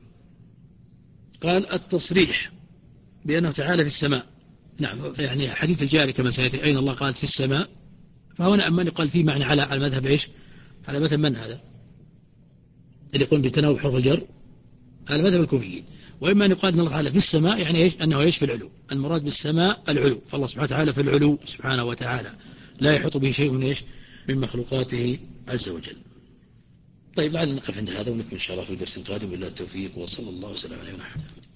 قال: التصريح بأنه تعالى في السماء. نعم، يعني حديث الجاري كما سيأتي: أين الله؟ قال: في السماء. فهنا أما يقال فيه معنى على على مذهب إيش؟ على مذهب من هذا؟ اللي يقول بتناوب حرف الجر على مذهب الكوفيين. وإما أن يقال أن الله تعالى في السماء، يعني إيش؟ أنه إيش؟ في العلو. المراد بالسماء العلو، فالله سبحانه وتعالى في العلو سبحانه وتعالى، لا يحيط به شيء من إيش؟ من مخلوقاته عز وجل. طيب، لعلنا نقف عند هذا ونكمل إن شاء الله في درس قادم. بالله التوفيق، وصلى الله وسلم على نبينا محمد.